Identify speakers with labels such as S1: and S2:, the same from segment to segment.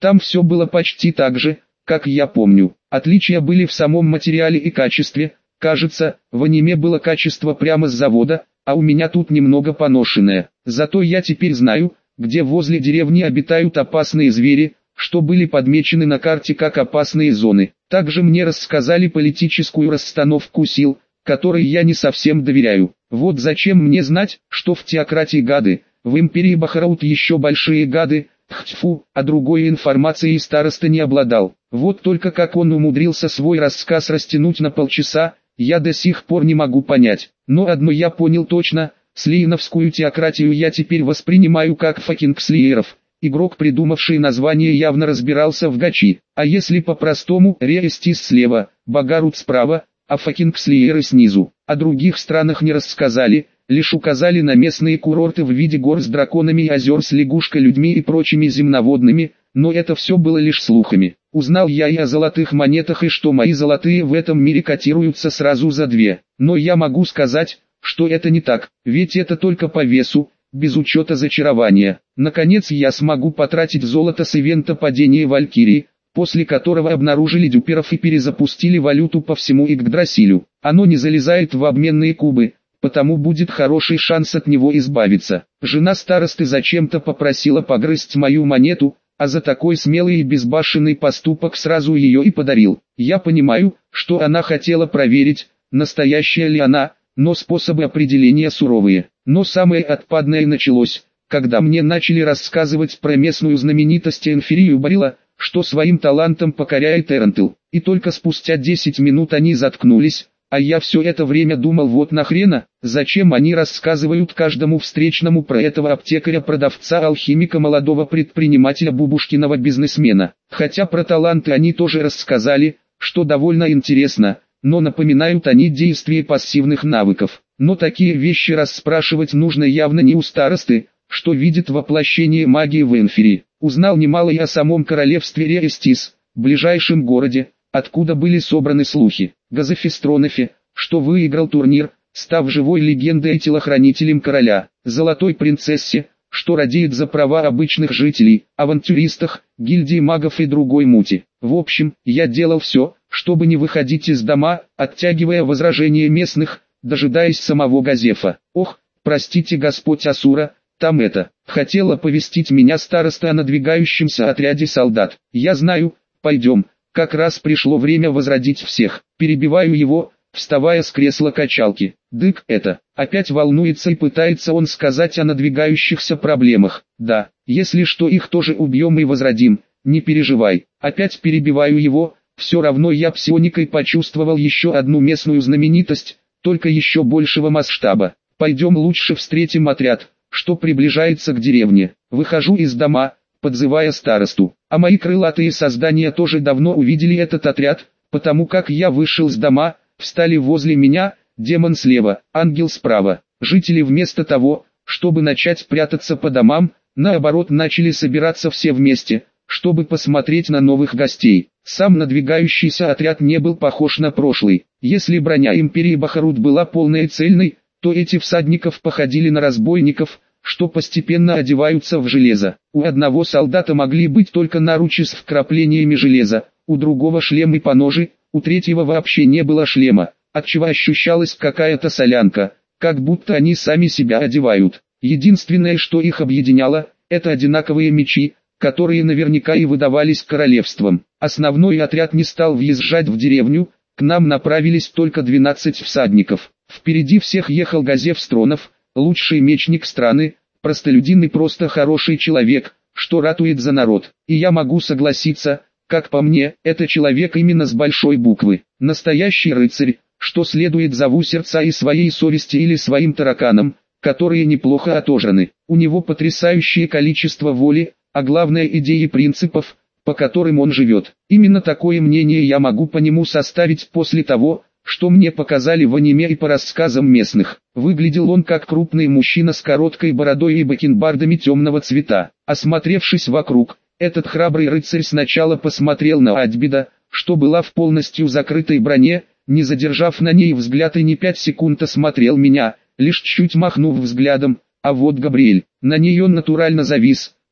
S1: Там все было почти так же, как я помню. Отличия были в самом материале и качестве. Кажется, в аниме было качество прямо с завода, а у меня тут немного поношенное. Зато я теперь знаю, где возле деревни обитают опасные звери, что были подмечены на карте как опасные зоны. Также мне рассказали политическую расстановку сил, которой я не совсем доверяю. Вот зачем мне знать, что в теократии гады, в империи Бахараут еще большие гады, тьфу, а другой информацией староста не обладал. Вот только как он умудрился свой рассказ растянуть на полчаса, я до сих пор не могу понять. Но одно я понял точно, слиеновскую теократию я теперь воспринимаю как факинг слиеров. Игрок, придумавший название, явно разбирался в гачи. А если по-простому, Реэстис слева, Багарут справа, а факинг слиеры снизу. О других странах не рассказали, лишь указали на местные курорты в виде гор с драконами и озер с лягушка-людьми и прочими земноводными, но это все было лишь слухами. Узнал я и о золотых монетах, и что мои золотые в этом мире котируются сразу за 2. Но я могу сказать, что это не так, ведь это только по весу, без учета зачарования. Наконец я смогу потратить золото с ивента падения Валькирии, после которого обнаружили дюперов и перезапустили валюту по всему Игдрасилю. Оно не залезает в обменные кубы, потому будет хороший шанс от него избавиться. Жена старосты зачем-то попросила погрызть мою монету, а за такой смелый и безбашенный поступок сразу ее и подарил. Я понимаю, что она хотела проверить, настоящая ли она, но способы определения суровые. Но самое отпадное началось, когда мне начали рассказывать про местную знаменитость Энфирию Барила, что своим талантом покоряет Эрентел. И только спустя 10 минут они заткнулись, а я все это время думал, вот нахрена, зачем они рассказывают каждому встречному про этого аптекаря-продавца, алхимика, молодого предпринимателя, бубушкиного бизнесмена. Хотя про таланты они тоже рассказали, что довольно интересно, но напоминают они действие пассивных навыков. Но такие вещи расспрашивать нужно явно не у старосты, что видит воплощение магии в Энфире. Узнал немало и о самом королевстве Реэстис, ближайшем городе, откуда были собраны слухи. Газофистронофе, что выиграл турнир, став живой легендой и телохранителем короля. Золотой принцессе, что радеет за права обычных жителей, авантюристах, гильдии магов и другой мути. В общем, я делал все, чтобы не выходить из дома, оттягивая возражения местных, дожидаясь самого Газефа. Ох, простите Господь Асура, там это, хотел оповестить меня староста о надвигающемся отряде солдат. Я знаю, пойдем, как раз пришло время возродить всех. Перебиваю его, вставая с кресла качалки. Дык это, опять волнуется и пытается он сказать о надвигающихся проблемах. Да, если что, их тоже убьем и возродим, не переживай. Опять перебиваю его, все равно я псионикой почувствовал еще одну местную знаменитость, только еще большего масштаба. Пойдем лучше встретим отряд, что приближается к деревне. Выхожу из дома, подзывая старосту. А мои крылатые создания тоже давно увидели этот отряд, потому как я вышел с дома, встали возле меня, демон слева, ангел справа. Жители вместо того, чтобы начать прятаться по домам, наоборот начали собираться все вместе, чтобы посмотреть на новых гостей. Сам надвигающийся отряд не был похож на прошлый. Если броня империи Бахарут была полной и цельной, то эти всадников походили на разбойников, что постепенно одеваются в железо. У одного солдата могли быть только наручи с вкраплениями железа, у другого шлем и поножи, у третьего вообще не было шлема, отчего ощущалась какая-то солянка, как будто они сами себя одевают. Единственное, что их объединяло, это одинаковые мечи, которые наверняка и выдавались королевством. Основной отряд не стал въезжать в деревню, к нам направились только 12 всадников. Впереди всех ехал Газеф Стронов, лучший мечник страны, простолюдин и просто хороший человек, что ратует за народ. И я могу согласиться, как по мне, это человек именно с большой буквы. Настоящий рыцарь, что следует зову сердца и своей совести или своим тараканам, которые неплохо отожраны. У него потрясающее количество воли, а главное идеи и принципов, по которым он живет. Именно такое мнение я могу по нему составить после того, что мне показали в аниме и по рассказам местных. Выглядел он как крупный мужчина с короткой бородой и бакенбардами темного цвета. Осмотревшись вокруг, этот храбрый рыцарь сначала посмотрел на Адьбида, что была в полностью закрытой броне, не задержав на ней взгляд и не 5 секунд осмотрел меня, лишь чуть махнув взглядом, а вот Габриэль, на ней он натурально завис,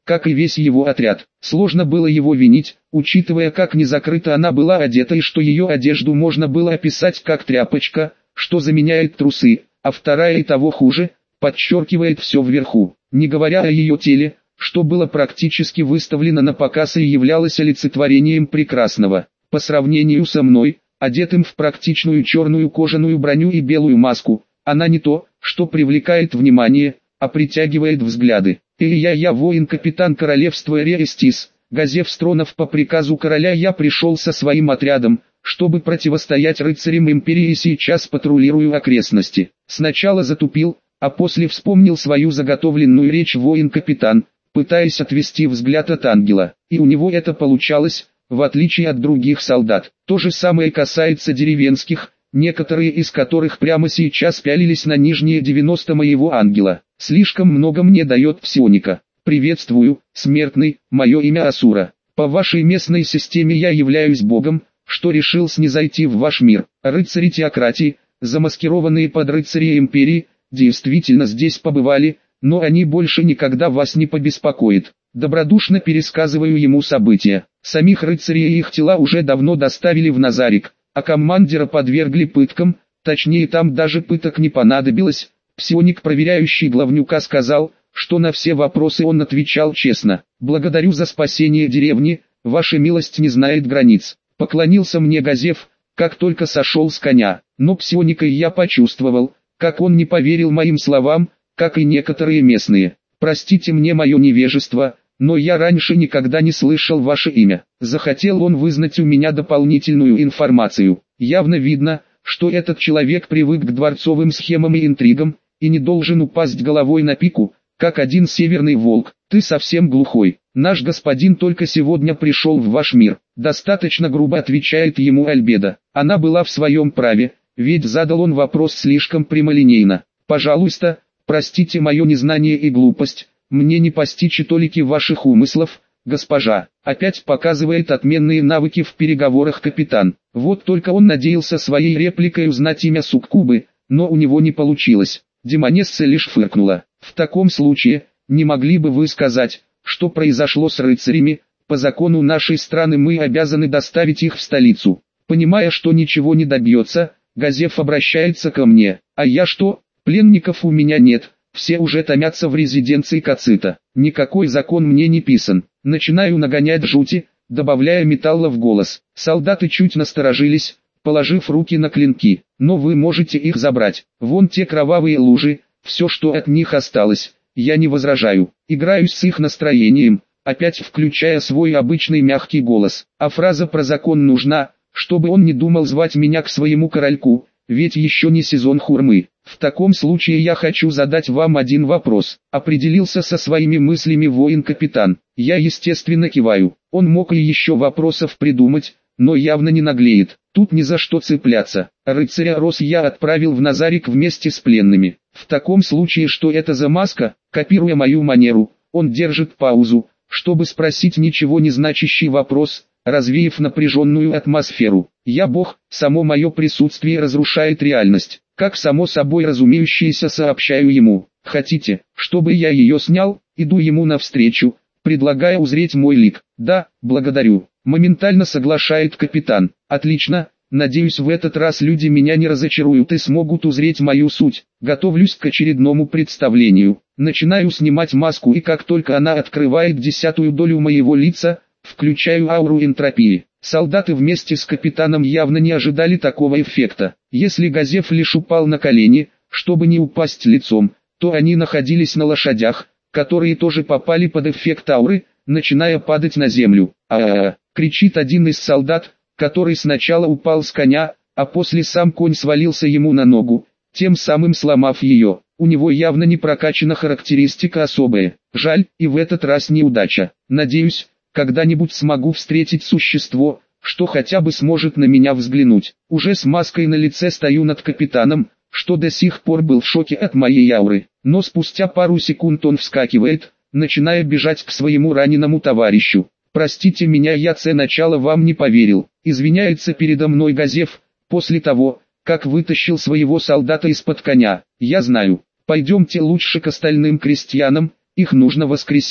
S1: как и весь его отряд. Сложно было его винить, учитывая, как незакрыто она была одета и что ее одежду можно было описать как тряпочка, что заменяет трусы, а вторая и того хуже, подчеркивает все вверху, не говоря о ее теле, что было практически выставлено на показ и являлось олицетворением прекрасного. По сравнению со мной, одетым в практичную черную кожаную броню и белую маску, она не то, что привлекает внимание, а притягивает взгляды. Я воин-капитан королевства Эрестис, Газеф Стронов, по приказу короля я пришел со своим отрядом, чтобы противостоять рыцарям империи и сейчас патрулирую окрестности. Сначала затупил, а после вспомнил свою заготовленную речь воин-капитан, пытаясь отвести взгляд от ангела, и у него это получалось, в отличие от других солдат. То же самое касается деревенских, некоторые из которых прямо сейчас пялились на нижние 90 моего ангела. Слишком много мне дает псионика. Приветствую, смертный, мое имя Асура. По вашей местной системе я являюсь богом, что решил снизойти в ваш мир. Рыцари теократии, замаскированные под рыцарей империи, действительно здесь побывали, но они больше никогда вас не побеспокоят. Добродушно пересказываю ему события. Самих рыцарей и их тела уже давно доставили в Назарик, а командира подвергли пыткам, точнее там даже пыток не понадобилось. Псионик, проверяющий главнюка, сказал, что на все вопросы он отвечал честно. «Благодарю за спасение деревни, ваша милость не знает границ». Поклонился мне Газеф, как только сошел с коня, но псионика я почувствовал, как он не поверил моим словам, как и некоторые местные. «Простите мне мое невежество, но я раньше никогда не слышал ваше имя». Захотел он вызнать у меня дополнительную информацию. Явно видно, что этот человек привык к дворцовым схемам и интригам, и не должен упасть головой на пику, как один северный волк. «Ты совсем глухой, наш господин только сегодня пришел в ваш мир». Достаточно грубо отвечает ему Альбеда. Она была в своем праве, ведь задал он вопрос слишком прямолинейно. «Пожалуйста, простите мое незнание и глупость, мне не постичь и толики ваших умыслов, госпожа». Опять показывает отменные навыки в переговорах капитан. Вот только он надеялся своей репликой узнать имя суккубы, но у него не получилось. Демонесса лишь фыркнула. «В таком случае, не могли бы вы сказать, что произошло с рыцарями? По закону нашей страны мы обязаны доставить их в столицу». Понимая, что ничего не добьется, Газеф обращается ко мне. «А я что? Пленников у меня нет, все уже томятся в резиденции Кацита. Никакой закон мне не писан». Начинаю нагонять жути, добавляя металла в голос. Солдаты чуть насторожились, положив руки на клинки. «Но вы можете их забрать. Вон те кровавые лужи, все, что от них осталось. Я не возражаю. Играюсь с их настроением, опять включая свой обычный мягкий голос. А фраза про закон нужна, чтобы он не думал звать меня к своему корольку, ведь еще не сезон хурмы. В таком случае я хочу задать вам один вопрос». Определился со своими мыслями воин-капитан. Я естественно киваю. Он мог и еще вопросов придумать, но явно не наглеет. Тут ни за что цепляться. Рыцаря Рос я отправил в Назарик вместе с пленными. В таком случае что это за маска? Копируя мою манеру, он держит паузу, чтобы спросить ничего не значащий вопрос, развеяв напряженную атмосферу. «Я бог, само мое присутствие разрушает реальность». Как само собой разумеющееся сообщаю ему. «Хотите, чтобы я ее снял?» Иду ему навстречу, предлагая узреть мой лик. «Да, благодарю». Моментально соглашает капитан. «Отлично, надеюсь в этот раз люди меня не разочаруют и смогут узреть мою суть». Готовлюсь к очередному представлению. Начинаю снимать маску, и как только она открывает 10-ую долю моего лица, включаю ауру энтропии. Солдаты вместе с капитаном явно не ожидали такого эффекта. Если Газеф лишь упал на колени, чтобы не упасть лицом, то они находились на лошадях, которые тоже попали под эффект ауры, начиная падать на землю. «А-а-а!» — кричит один из солдат, который сначала упал с коня, а после сам конь свалился ему на ногу, тем самым сломав ее. У него явно не прокачана характеристика особая. Жаль, и в этот раз неудача. Надеюсь, когда-нибудь смогу встретить существо, что хотя бы сможет на меня взглянуть. Уже с маской на лице стою над капитаном, что до сих пор был в шоке от моей ауры. Но спустя пару секунд он вскакивает, начиная бежать к своему раненому товарищу. «Простите меня, я сначала вам не поверил», — извиняется передо мной Газеф, после того, как вытащил своего солдата из-под коня. «Я знаю. Пойдемте лучше к остальным крестьянам, их нужно воскресить».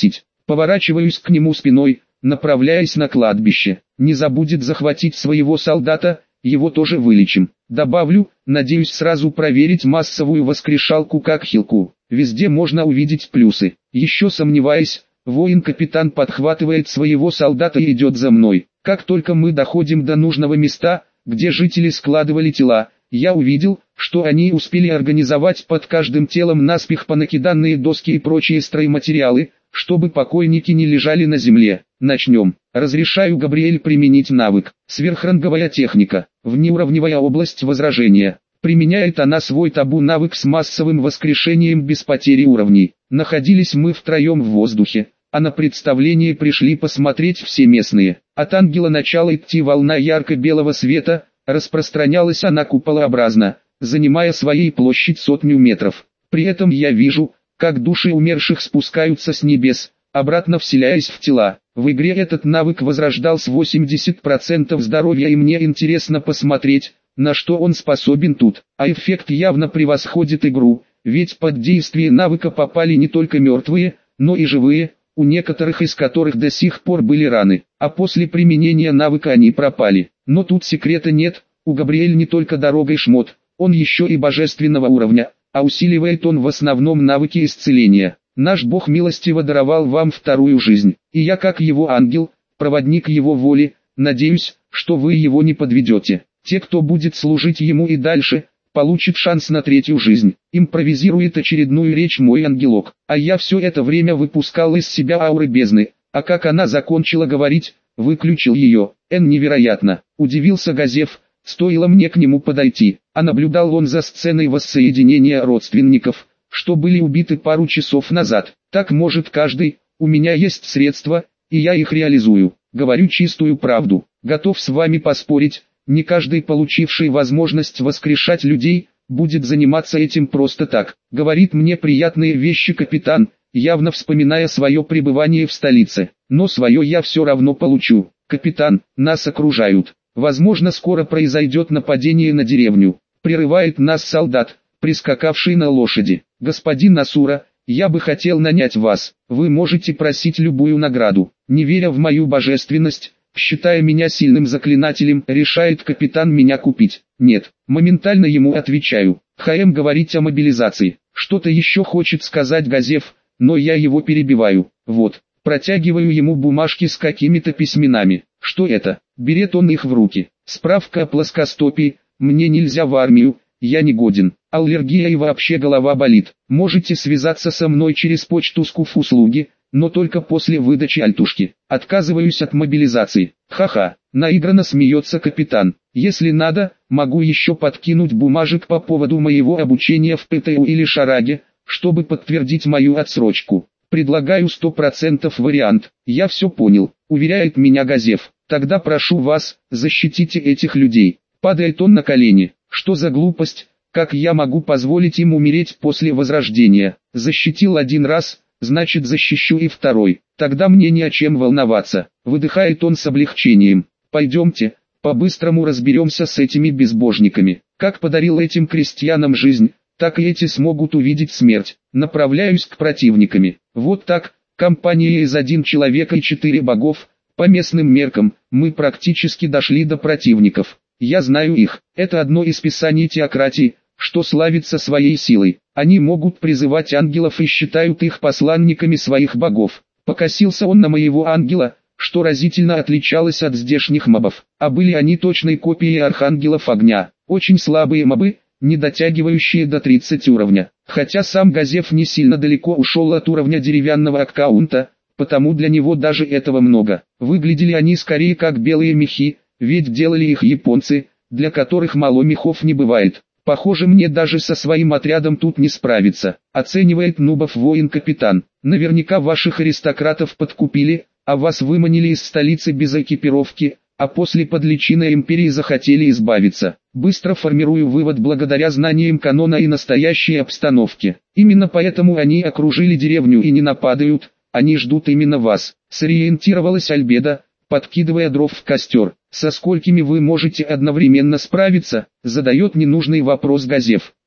S1: Поворачиваюсь к нему спиной, направляясь на кладбище. Не забудет захватить своего солдата, его тоже вылечим. Добавлю, надеюсь сразу проверить массовую воскрешалку как хилку. Везде можно увидеть плюсы. Еще сомневаясь, воин-капитан подхватывает своего солдата и идет за мной. Как только мы доходим до нужного места, где жители складывали тела, я увидел, что они успели организовать под каждым телом наспех понакиданные доски и прочие стройматериалы, чтобы покойники не лежали на земле. Начнем. Разрешаю, Габриэль, применить навык. Сверхранговая техника. Внеуровневая область возражения. Применяет она свой табу-навык с массовым воскрешением без потери уровней. Находились мы втроем в воздухе, а на представление пришли посмотреть все местные. От ангела начала идти волна ярко-белого света, распространялась она куполообразно, занимая своей площадь 100 метров. При этом я вижу, как души умерших спускаются с небес, обратно вселяясь в тела. В игре этот навык возрождал с 80% здоровья, и мне интересно посмотреть, на что он способен тут. А эффект явно превосходит игру, ведь под действие навыка попали не только мертвые, но и живые, у некоторых из которых до сих пор были раны, а после применения навыка они пропали. Но тут секрета нет, у Габриэль не только дорога и шмот, он еще и божественного уровня, а усиливает он в основном навыки исцеления. Наш Бог милостиво даровал вам вторую жизнь, и я как его ангел, проводник его воли, надеюсь, что вы его не подведете. Те, кто будет служить ему и дальше, получит шанс на третью жизнь. Импровизирует очередную речь мой ангелок, а я все это время выпускал из себя ауры бездны, а как она закончила говорить, выключил ее. Невероятно, удивился Газеф, стоило мне к нему подойти, а наблюдал он за сценой воссоединения родственников, что были убиты пару часов назад. Так может каждый, у меня есть средства, и я их реализую. Говорю чистую правду, готов с вами поспорить, не каждый, получивший возможность воскрешать людей, будет заниматься этим просто так. Говорит мне приятные вещи капитан, явно вспоминая свое пребывание в столице. Но свое я все равно получу. Капитан, нас окружают. Возможно, скоро произойдет нападение на деревню. Прерывает нас солдат, прискакавший на лошади. Господин Асура, я бы хотел нанять вас. Вы можете просить любую награду. Не веря в мою божественность, считая меня сильным заклинателем, решает капитан меня купить. Нет, моментально ему отвечаю. ХМ говорить о мобилизации. Что-то еще хочет сказать Газеф, но я его перебиваю. Вот, протягиваю ему бумажки с какими-то письменами. Что это? Берет он их в руки. Справка о плоскостопии. Мне нельзя в армию, я не годен. Аллергия и вообще голова болит. Можете связаться со мной через почту Скуф-услуги, но только после выдачи альтушки. Отказываюсь от мобилизации. Ха-ха, наигранно смеется капитан. Если надо, могу еще подкинуть бумажек по поводу моего обучения в ПТУ или Шараге, чтобы подтвердить мою отсрочку. Предлагаю 100% вариант. Я все понял, уверяет меня Газеф. Тогда прошу вас, защитите этих людей. Падает он на колени. Что за глупость? Как я могу позволить им умереть после возрождения? Защитил один раз, значит защищу и второй. Тогда мне не о чем волноваться. Выдыхает он с облегчением. Пойдемте, по-быстрому разберемся с этими безбожниками. Как подарил этим крестьянам жизнь, так и эти смогут увидеть смерть. Направляюсь к противниками. Вот так, компания из 1 человека и 4 богов. По местным меркам, мы практически дошли до противников. Я знаю их. Это одно из писаний теократии, что славится своей силой. Они могут призывать ангелов и считают их посланниками своих богов. Покосился он на моего ангела, что разительно отличалось от здешних мобов. А были они точной копией архангелов огня. Очень слабые мобы, не дотягивающие до 30 уровня. Хотя сам Газеф не сильно далеко ушел от уровня деревянного аккаунта, потому для него даже этого много. Выглядели они скорее как белые мехи, ведь делали их японцы, для которых мало мехов не бывает. Похоже, мне даже со своим отрядом тут не справиться, оценивает нубов воин-капитан. Наверняка ваших аристократов подкупили, а вас выманили из столицы без экипировки, а после под личиной империи захотели избавиться. Быстро формирую вывод благодаря знаниям канона и настоящей обстановки. Именно поэтому они окружили деревню и не нападают, они ждут именно вас. Сориентировалась Альбеда, подкидывая дров в костер. Со сколькими вы можете одновременно справиться, задает ненужный вопрос Газеф.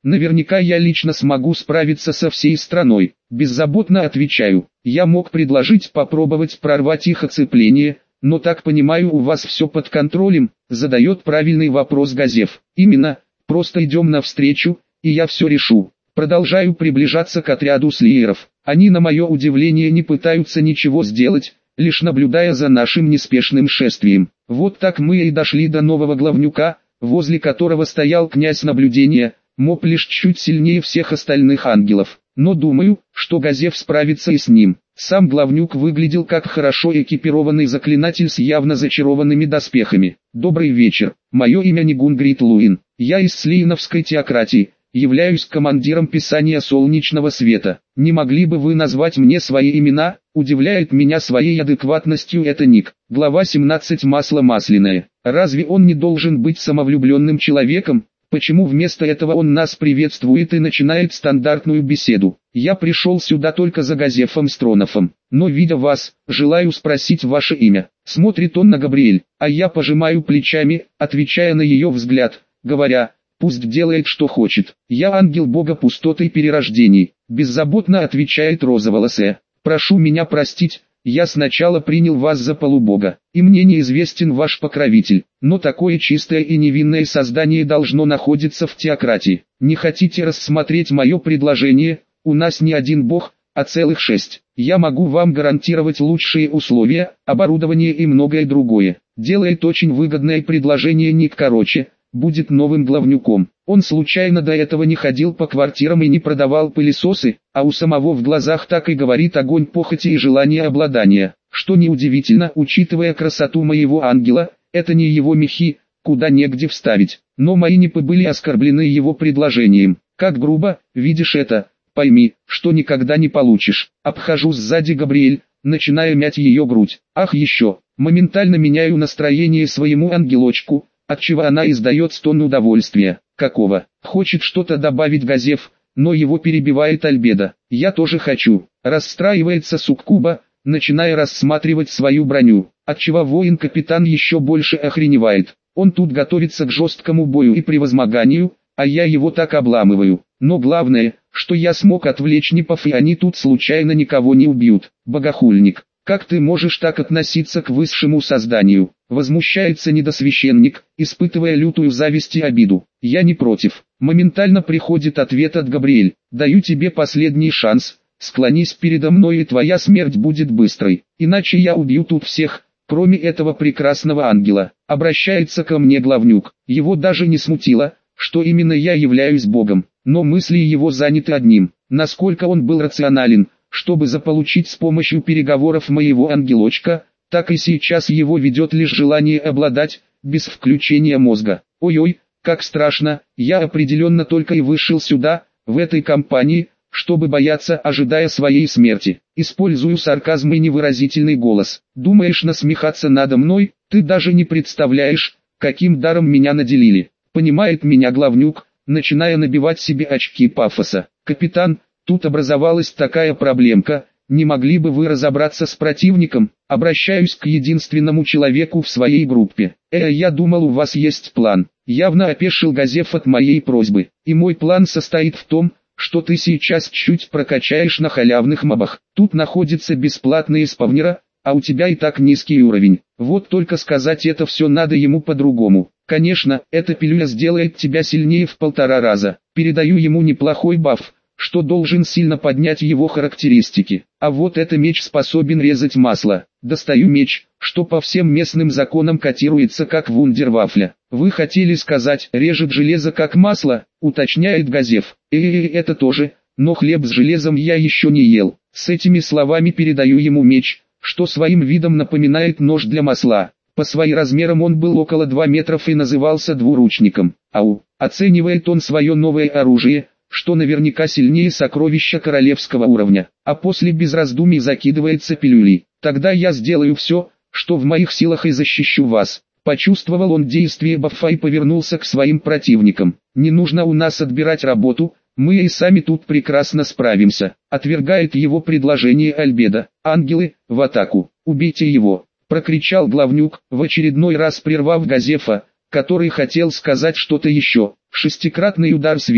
S1: Наверняка я лично смогу справиться со всей страной. Беззаботно отвечаю. Я мог предложить попробовать прорвать их оцепление, но так понимаю, у вас все под контролем, задает правильный вопрос Газеф. Именно, просто идем навстречу, и я все решу. Продолжаю приближаться к отряду слиеров. Они, на мое удивление, не пытаются ничего сделать, лишь наблюдая за нашим неспешным шествием. Вот так мы и дошли до нового главнюка, возле которого стоял князь наблюдения, моб лишь чуть сильнее всех остальных ангелов. Но думаю, что Газеф справится и с ним. Сам главнюк выглядел как хорошо экипированный заклинатель с явно зачарованными доспехами. Добрый вечер, мое имя Нигун Грит Луин. Я из Слиеновской теократии, являюсь командиром писания солнечного света. Не могли бы вы назвать мне свои имена? Удивляет меня своей адекватностью это ник. Глава 17. Масло масляное. Разве он не должен быть самовлюбленным человеком? Почему вместо этого он нас приветствует и начинает стандартную беседу? Я пришел сюда только за Газефом Стронофом, но видя вас, желаю спросить ваше имя. Смотрит он на Габриэль, а я пожимаю плечами, отвечая на ее взгляд, говоря, пусть делает что хочет. Я ангел бога пустоты и перерождений, беззаботно отвечает розоволосая. Прошу меня простить. Я сначала принял вас за полубога, и мне неизвестен ваш покровитель, но такое чистое и невинное создание должно находиться в теократии. Не хотите рассмотреть мое предложение? У нас не один бог, а целых 6. Я могу вам гарантировать лучшие условия, оборудование и многое другое. Делает очень выгодное предложение Ник короче, будет новым главнюком. Он случайно до этого не ходил по квартирам и не продавал пылесосы, а у самого в глазах так и говорит огонь похоти и желания обладания. Что неудивительно, учитывая красоту моего ангела, это не его мехи, куда негде вставить. Но мои непы были оскорблены его предложением. Как грубо, видишь это, пойми, что никогда не получишь. Обхожу сзади Габриэль, начиная мять ее грудь. Ах еще, моментально меняю настроение своему ангелочку, отчего она издает стон удовольствия. Какого? Хочет что-то добавить Газеф, но его перебивает Альбедо. Я тоже хочу. Расстраивается Суккуба, начиная рассматривать свою броню, отчего воин-капитан еще больше охреневает. Он тут готовится к жесткому бою и превозмоганию, а я его так обламываю. Но главное, что я смог отвлечь непов, и они тут случайно никого не убьют. Богохульник. Как ты можешь так относиться к высшему созданию? Возмущается недосвященник, испытывая лютую зависть и обиду. Я не против. Моментально приходит ответ от Габриэль. Даю тебе последний шанс. Склонись передо мной, и твоя смерть будет быстрой. Иначе я убью тут всех, кроме этого прекрасного ангела. Обращается ко мне главнюк. Его даже не смутило, что именно я являюсь богом. Но мысли его заняты одним. Насколько он был рационален, чтобы заполучить с помощью переговоров моего ангелочка, так и сейчас его ведет лишь желание обладать, без включения мозга. Ой-ой, как страшно, я определенно только и вышел сюда, в этой компании, чтобы бояться, ожидая своей смерти. Использую сарказм и невыразительный голос. Думаешь насмехаться надо мной? Ты даже не представляешь, каким даром меня наделили. Понимает меня главнюк, начиная набивать себе очки пафоса. Капитан, тут образовалась такая проблемка, не могли бы вы разобраться с противником? Обращаюсь к единственному человеку в своей группе. Я думал, у вас есть план. Явно опешил Газеф от моей просьбы. И мой план состоит в том, что ты сейчас чуть прокачаешь на халявных мобах. Тут находятся бесплатные спавнеры, а у тебя и так низкий уровень. Вот только сказать это все надо ему по-другому. Конечно, эта пилюля сделает тебя сильнее в 1,5 раза. Передаю ему неплохой баф, что должен сильно поднять его характеристики. А вот это меч способен резать масло. Достаю меч, что по всем местным законам котируется как вундервафля. Вы хотели сказать, режет железо как масло, уточняет Газеф. Это тоже, но хлеб с железом я еще не ел. С этими словами передаю ему меч, что своим видом напоминает нож для масла. По своим размерам он был около 2 метров и назывался двуручником. Ау, оценивает он свое новое оружие, что наверняка сильнее сокровища королевского уровня, а после без раздумий закидывается пилюлей. Тогда я сделаю все, что в моих силах, и защищу вас. Почувствовал он действие бафа и повернулся к своим противникам. Не нужно у нас отбирать работу, мы и сами тут прекрасно справимся. Отвергает его предложение Альбедо. Ангелы, в атаку, убейте его, прокричал главнюк, в очередной раз прервав Газефа, который хотел сказать что-то еще. Шестикратный удар света.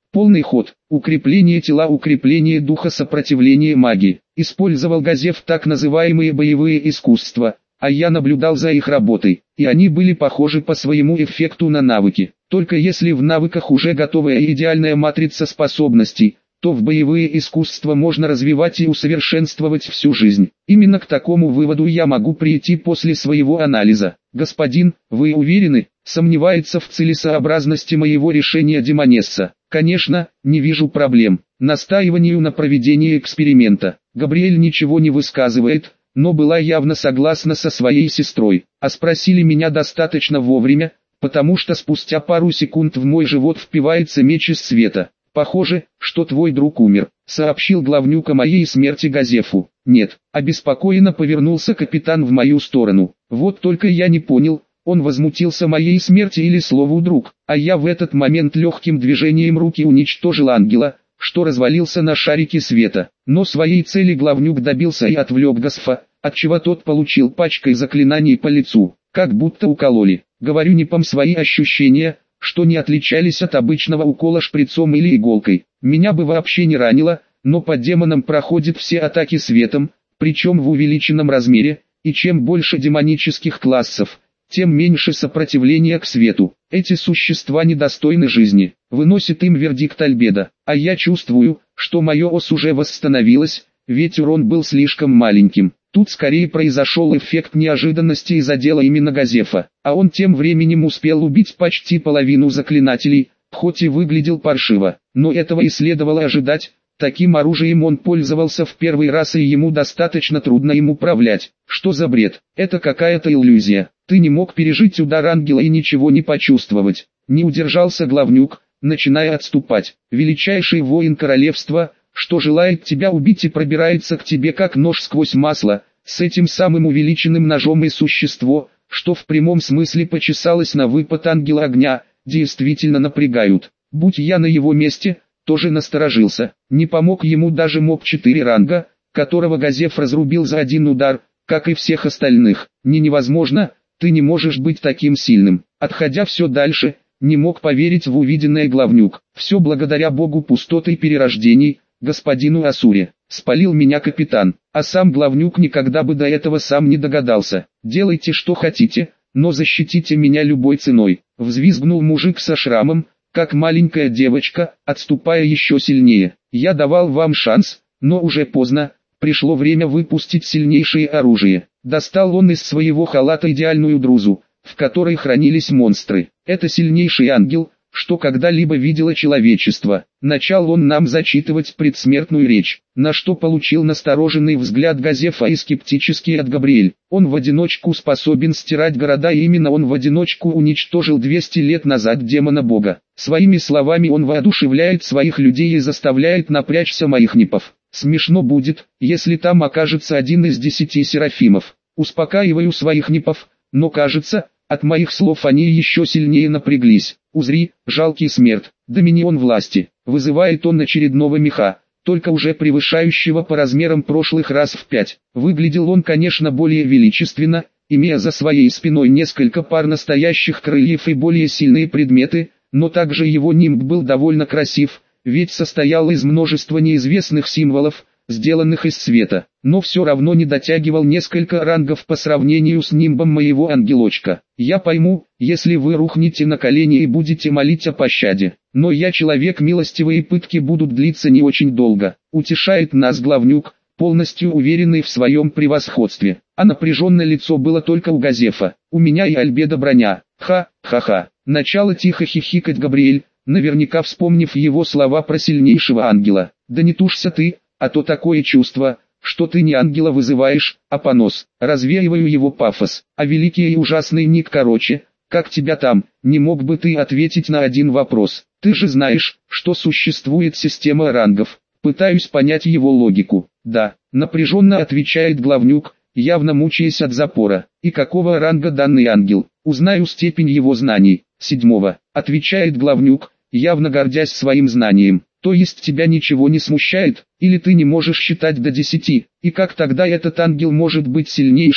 S1: Полный ход. Укрепление тела, укрепление духа, сопротивление магии. Использовал Газеф так называемые боевые искусства, а я наблюдал за их работой, и они были похожи по своему эффекту на навыки. Только если в навыках уже готовая и идеальная матрица способностей, то в боевые искусства можно развивать и усовершенствовать всю жизнь. Именно к такому выводу я могу прийти после своего анализа. Господин, вы уверены? Сомневается в целесообразности моего решения Демонесса. Конечно, не вижу проблем. Настаиванию на проведении эксперимента. Габриэль ничего не высказывает, но была явно согласна со своей сестрой. А спросили меня достаточно вовремя, потому что спустя пару секунд в мой живот впивается меч из света. «Похоже, что твой друг умер», — сообщил главнюк о моей смерти Газефу. «Нет», — обеспокоенно повернулся капитан в мою сторону. Вот только я не понял, он возмутился моей смерти или слову «друг», а я в этот момент легким движением руки уничтожил ангела, что развалился на шарике света. Но своей цели главнюк добился и отвлек Газфа, отчего тот получил пачкой заклинаний по лицу, как будто укололи. Говорю непом свои ощущения, что не отличались от обычного укола шприцом или иголкой. Меня бы вообще не ранило, но по демонам проходят все атаки светом, причем в увеличенном размере, и чем больше демонических классов, тем меньше сопротивления к свету. Эти существа недостойны жизни, выносит им вердикт Альбедо, а я чувствую, что мое ос уже восстановилось, ведь урон был слишком маленьким. Тут скорее произошел эффект неожиданности и задела именно Газефа, а он тем временем успел убить почти половину заклинателей, хоть и выглядел паршиво, но этого и следовало ожидать. Таким оружием он пользовался в первый раз и ему достаточно трудно им управлять. Что за бред? Это какая-то иллюзия. Ты не мог пережить удар ангела и ничего не почувствовать. Не удержался главнюк, начиная отступать. Величайший воин королевства, что желает тебя убить и пробирается к тебе как нож сквозь масло, с этим самым увеличенным ножом и существо, что в прямом смысле почесалось на выпад ангела огня, действительно напрягают. Будь я на его месте, тоже насторожился. Не помог ему даже моб 4 ранга, которого Газеф разрубил за один удар, как и всех остальных. Невозможно, ты не можешь быть таким сильным. Отходя все дальше, не мог поверить в увиденное главнюк. Все благодаря богу пустоты и перерождений, господину Асуре. Спалил меня капитан, а сам главнюк никогда бы до этого сам не догадался. Делайте что хотите, но защитите меня любой ценой. Взвизгнул мужик со шрамом, как маленькая девочка, отступая еще сильнее. Я давал вам шанс, но уже поздно, пришло время выпустить сильнейшее оружие. Достал он из своего халата идеальную друзу, в которой хранились монстры. Это сильнейший ангел, что когда-либо видело человечество. Начал он нам зачитывать предсмертную речь, на что получил настороженный взгляд Газефа и скептический от Габриэль. Он в одиночку способен стирать города, и именно он в одиночку уничтожил 200 лет назад демона бога. Своими словами он воодушевляет своих людей и заставляет напрячься моих непов. Смешно будет, если там окажется один из 10 серафимов. Успокаиваю своих непов, но кажется, от моих слов они еще сильнее напряглись. Узри, жалкий смерть, доминион власти. Вызывает он очередного меха, только уже превышающего по размерам прошлых раз в 5. Выглядел он, конечно, более величественно, имея за своей спиной несколько пар настоящих крыльев и более сильные предметы, но также его нимб был довольно красив, ведь состоял из множества неизвестных символов, сделанных из света, но все равно не дотягивал несколько рангов по сравнению с нимбом моего ангелочка. Я пойму, если вы рухнете на колени и будете молить о пощаде, но я человек милостивый и пытки будут длиться не очень долго. Утешает нас главнюк, полностью уверенный в своем превосходстве, а напряженное лицо было только у Газефа. У меня и Альбедо броня. Ха-ха-ха. Начало тихо хихикать Габриэль, наверняка вспомнив его слова про сильнейшего ангела. Да не тушься ты, а то такое чувство, что ты не ангела вызываешь, а понос. Развеиваю его пафос. А великий и ужасный Ник, короче, как тебя там, не мог бы ты ответить на один вопрос? Ты же знаешь, что существует система рангов. Пытаюсь понять его логику. Да, напряженно отвечает главнюк, явно мучаясь от запора. И какого ранга данный ангел? Узнаю степень его знаний. 7-го, отвечает главнюк, явно гордясь своим знанием. То есть тебя ничего не смущает, или ты не можешь считать до 10, и как тогда этот ангел может быть сильнейшим,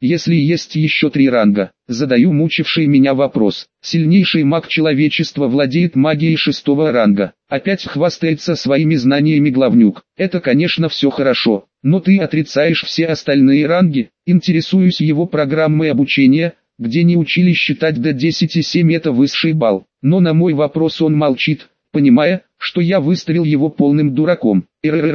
S1: если есть еще 3 ранга? Задаю мучивший меня вопрос. Сильнейший маг человечества владеет магией 6-го ранга. Опять хвастается своими знаниями Главнюк. Это, конечно, все хорошо, но ты отрицаешь все остальные ранги. Интересуюсь его программой обучения, где не учили считать до 10 и 7 это высший балл. Но на мой вопрос он молчит, понимая, что я выставил его полным дураком.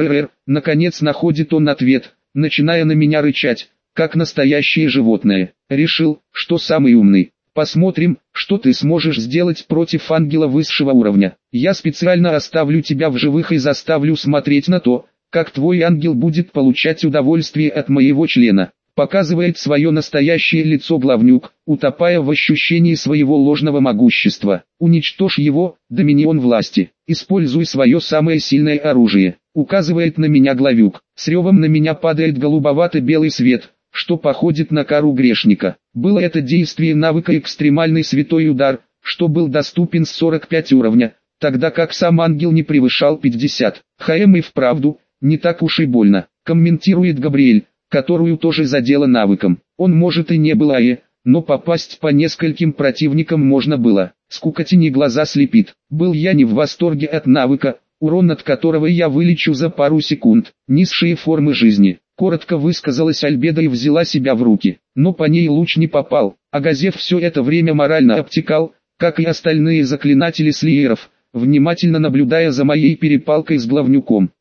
S1: Наконец находит он ответ, начиная на меня рычать, как настоящее животное. Решил, что самый умный. Посмотрим, что ты сможешь сделать против ангела высшего уровня. Я специально оставлю тебя в живых и заставлю смотреть на то, как твой ангел будет получать удовольствие от моего члена. Показывает свое настоящее лицо Главнюк, утопая в ощущении своего ложного могущества. Уничтожь его, доминион власти. Используй свое самое сильное оружие. Указывает на меня Главюк. С ревом на меня падает голубовато-белый свет, что походит на кару грешника. Было это действие навыка экстремальный святой удар, что был доступен с 45 уровня, тогда как сам ангел не превышал 50. ХМ и вправду, не так уж и больно, комментирует Габриэль, которую тоже задело навыком. Он может и не был АЭ, но попасть по нескольким противникам можно было. Скукотине глаза слепит. Был я не в восторге от навыка, урон от которого я вылечу за пару секунд. Низшие формы жизни. Коротко высказалась Альбеда и взяла себя в руки. Но по ней луч не попал. А Газеф все это время морально обтекал, как и остальные заклинатели слиеров, внимательно наблюдая за моей перепалкой с Главнюком.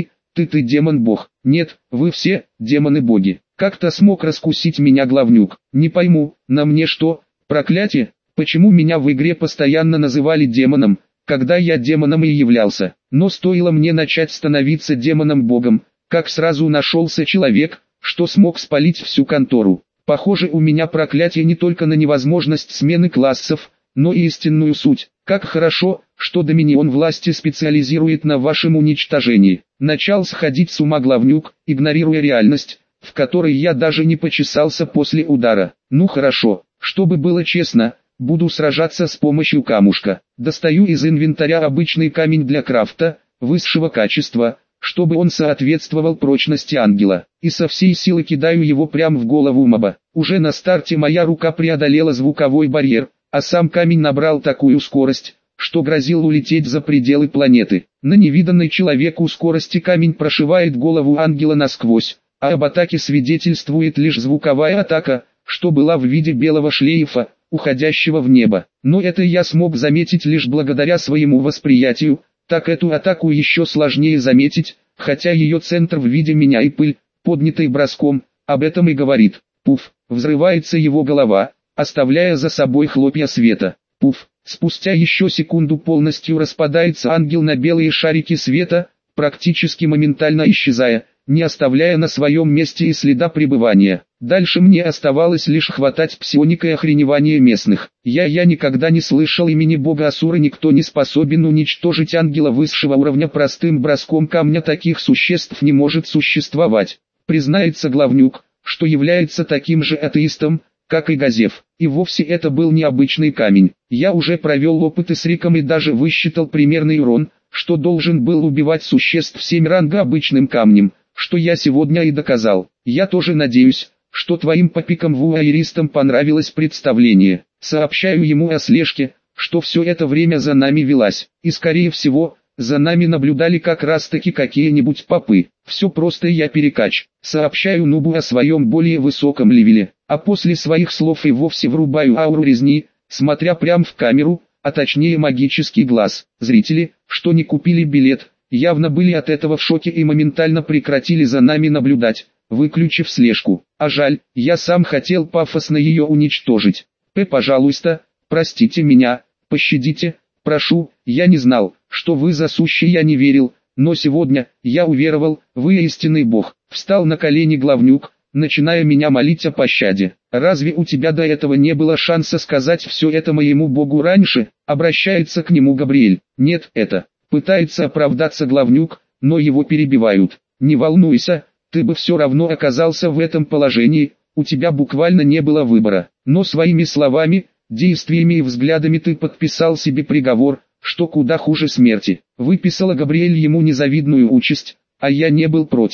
S1: Ты демон-бог. Нет, вы все, демоны-боги. Как-то смог раскусить меня Главнюк. Не пойму, на мне что, проклятие? Почему меня в игре постоянно называли демоном, когда я демоном и являлся? Но стоило мне начать становиться демоном-богом, как сразу нашелся человек, что смог спалить всю контору. Похоже, у меня проклятие не только на невозможность смены классов, но и истинную суть. Как хорошо, что доминион власти специализирует на вашем уничтожении. Начал сходить с ума Главнюк, игнорируя реальность, в которой я даже не почесался после удара. Ну хорошо, чтобы было честно, буду сражаться с помощью камушка. Достаю из инвентаря обычный камень для крафта, высшего качества, чтобы он соответствовал прочности ангела, и со всей силы кидаю его прямо в голову моба. Уже на старте моя рука преодолела звуковой барьер, а сам камень набрал такую скорость, что грозил улететь за пределы планеты. На невиданной человеку скорости камень прошивает голову ангела насквозь, а об атаке свидетельствует лишь звуковая атака, что была в виде белого шлейфа, уходящего в небо. Но это я смог заметить лишь благодаря своему восприятию, так эту атаку еще сложнее заметить, хотя ее центр в виде меня и пыль, поднятый броском, об этом и говорит. Пуф, взрывается его голова, оставляя за собой хлопья света. Пуф, спустя еще секунду полностью распадается ангел на белые шарики света, практически моментально исчезая, не оставляя на своем месте и следа пребывания. Дальше мне оставалось лишь хватать псионика и охреневание местных. Я никогда не слышал имени бога Асура, никто не способен уничтожить ангела высшего уровня простым броском камня, таких существ не может существовать. Признается Главнюк, что является таким же атеистом, как и Газеф. И вовсе это был необычный камень. Я уже провел опыты с Риком и даже высчитал примерный урон, что должен был убивать существ 7 ранга обычным камнем, что я сегодня и доказал. Я тоже надеюсь, что твоим попикам-вуайеристам понравилось представление. Сообщаю ему о слежке, что все это время за нами велась. И скорее всего, за нами наблюдали как раз таки какие-нибудь попы. Все просто, я перекач. Сообщаю нубу о своем более высоком левеле, а после своих слов и вовсе врубаю ауру резни, смотря прямо в камеру, а точнее магический глаз. Зрители, что не купили билет, явно были от этого в шоке и моментально прекратили за нами наблюдать, выключив слежку. А жаль, я сам хотел пафосно ее уничтожить. Пожалуйста, простите меня, пощадите, прошу, я не знал, что вы за сущий, я не верил, но сегодня, я уверовал, вы истинный бог. Встал на колени Главнюк, начиная меня молить о пощаде. Разве у тебя до этого не было шанса сказать все это моему богу раньше? Обращается к нему Габриэль. Нет, это... Пытается оправдаться Главнюк, но его перебивают. Не волнуйся, ты бы все равно оказался в этом положении, у тебя буквально не было выбора. Но своими словами, действиями и взглядами ты подписал себе приговор, что куда хуже смерти. Выписала Габриэль ему незавидную участь, а я не был против.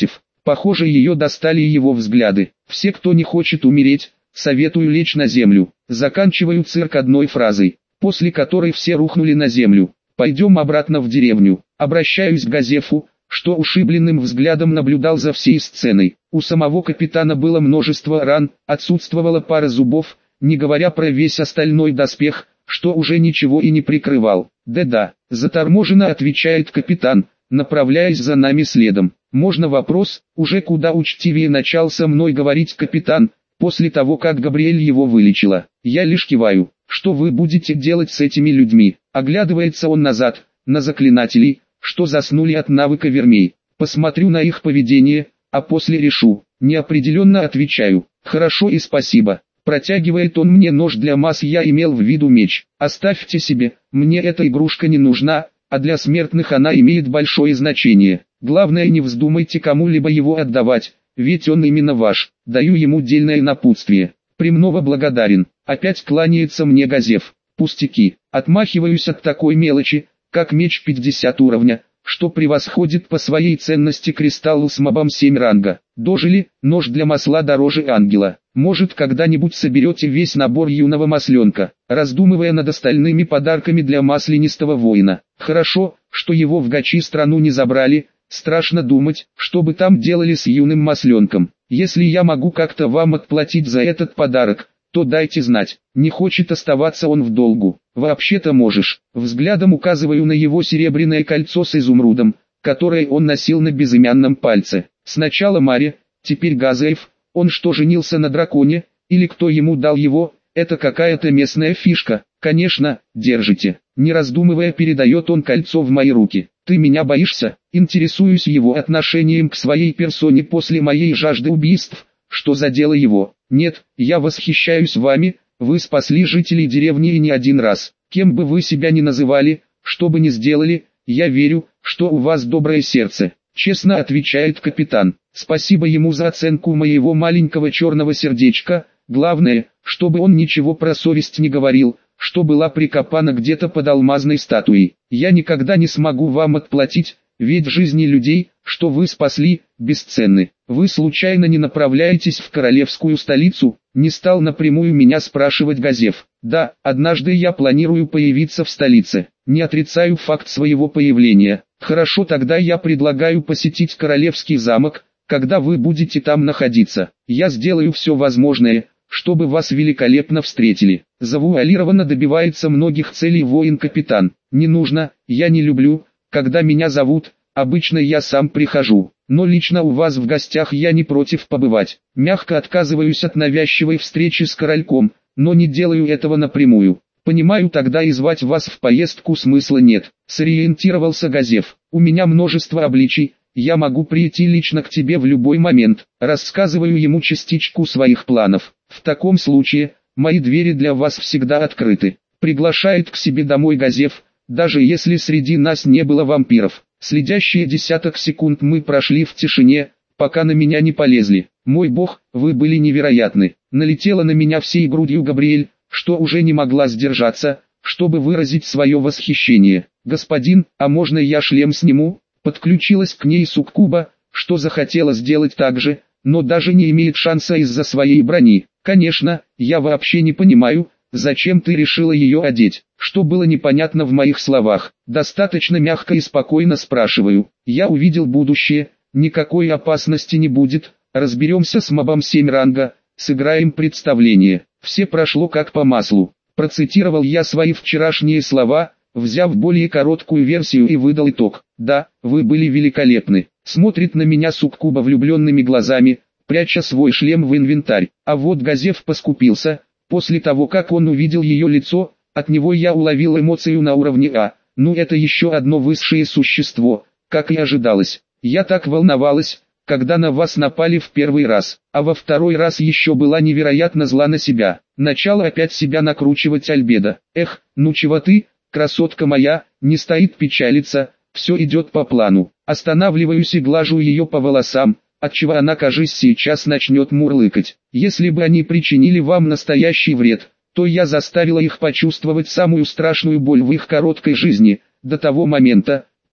S1: Похоже, ее достали его взгляды. Все, кто не хочет умереть, советую лечь на землю. Заканчиваю цирк одной фразой, после которой все рухнули на землю. Пойдем обратно в деревню. Обращаюсь к Газефу, что ушибленным взглядом наблюдал за всей сценой. У самого капитана было множество ран, отсутствовала пара зубов, не говоря про весь остальной доспех, что уже ничего и не прикрывал. «Да-да», — заторможенно отвечает капитан, направляясь за нами следом. «Можно вопрос?» — уже куда учтивее начал со мной говорить капитан, после того как Габриэль его вылечила. Я лишь киваю. «Что вы будете делать с этими людьми?» Оглядывается он назад, на заклинателей, что заснули от навыка вермей. Посмотрю на их поведение, а после решу. Неопределенно отвечаю. «Хорошо и спасибо». Протягивает он мне нож для масс, я имел в виду меч. «Оставьте себе, мне эта игрушка не нужна, а для смертных она имеет большое значение. Главное, не вздумайте кому-либо его отдавать, ведь он именно ваш». Даю ему дельное напутствие. «Премного благодарен». Опять кланяется мне Газеф. «Пустяки». Отмахиваюсь от такой мелочи, как меч 50 уровня, что превосходит по своей ценности кристаллу с мобом 7 ранга. Дожили, нож для масла дороже ангела. Может, когда-нибудь соберете весь набор юного масленка, раздумывая над остальными подарками для маслянистого воина. Хорошо, что его в Гачи страну не забрали, страшно думать, что бы там делали с юным масленком. Если я могу как-то вам отплатить за этот подарок, то дайте знать. Не хочет оставаться он в долгу. Вообще-то можешь. Взглядом указываю на его серебряное кольцо с изумрудом, которое он носил на безымянном пальце. Сначала Мария, теперь Газеф. Он что, женился на драконе, или кто ему дал его? Это какая-то местная фишка. Конечно, держите. Не раздумывая, передает он кольцо в мои руки. Ты меня боишься? Интересуюсь его отношением к своей персоне после моей жажды убийств. Что задело его? Нет, я восхищаюсь вами, вы спасли жителей деревни и не один раз. Кем бы вы себя ни называли, что бы ни сделали, я верю, что у вас доброе сердце. Честно отвечает капитан. Спасибо ему за оценку моего маленького черного сердечка. Главное, чтобы он ничего про совесть не говорил, что была прикопана где-то под алмазной статуей. Я никогда не смогу вам отплатить, ведь жизни людей, что вы спасли, бесценны. Вы случайно не направляетесь в королевскую столицу? Не стал напрямую меня спрашивать Газеф. Да, однажды я планирую появиться в столице. Не отрицаю факт своего появления. Хорошо, тогда я предлагаю посетить королевский замок, когда вы будете там находиться. Я сделаю все возможное, чтобы вас великолепно встретили. Завуалированно добивается многих целей воин-капитан. Не нужно, я не люблю, когда меня зовут, обычно я сам прихожу. Но лично у вас в гостях я не против побывать. Мягко отказываюсь от навязчивой встречи с корольком, но не делаю этого напрямую. Понимаю, тогда и звать вас в поездку смысла нет. Сориентировался Газеф. У меня множество обличий, я могу прийти лично к тебе в любой момент. Рассказываю ему частичку своих планов. В таком случае, мои двери для вас всегда открыты. Приглашает к себе домой Газеф, даже если среди нас не было вампиров. Следящие десяток секунд мы прошли в тишине, пока на меня не полезли. Мой бог, вы были невероятны. Налетела на меня всей грудью Габриэль, что уже не могла сдержаться, чтобы выразить свое восхищение. «Господин, а можно я шлем сниму?» Подключилась к ней суккуба, что захотела сделать так же, но даже не имеет шанса из-за своей брони. «Конечно, я вообще не понимаю, зачем ты решила ее одеть?» Что было непонятно в моих словах. Достаточно мягко и спокойно спрашиваю. Я увидел будущее, никакой опасности не будет, разберемся с мобом 7 ранга, сыграем представление. Все прошло как по маслу. Процитировал я свои вчерашние слова, взяв более короткую версию и выдал итог. Да, вы были великолепны. Смотрит на меня суккуба влюбленными глазами, пряча свой шлем в инвентарь. А вот Газеф поскупился. После того, как он увидел ее лицо, от него я уловил эмоцию на уровне А. Ну это еще одно высшее существо, как и ожидалось. Я так волновалась, когда на вас напали в первый раз, а во второй раз еще была невероятно зла на себя. Начала опять себя накручивать Альбедо. Эх, ну чего ты, красотка моя, не стоит печалиться, все идет по плану. Останавливаюсь и глажу ее по волосам, отчего она, кажись, сейчас начнет мурлыкать. Если бы они причинили вам настоящий вред, то я заставила их почувствовать самую страшную боль в их короткой жизни, до того момента,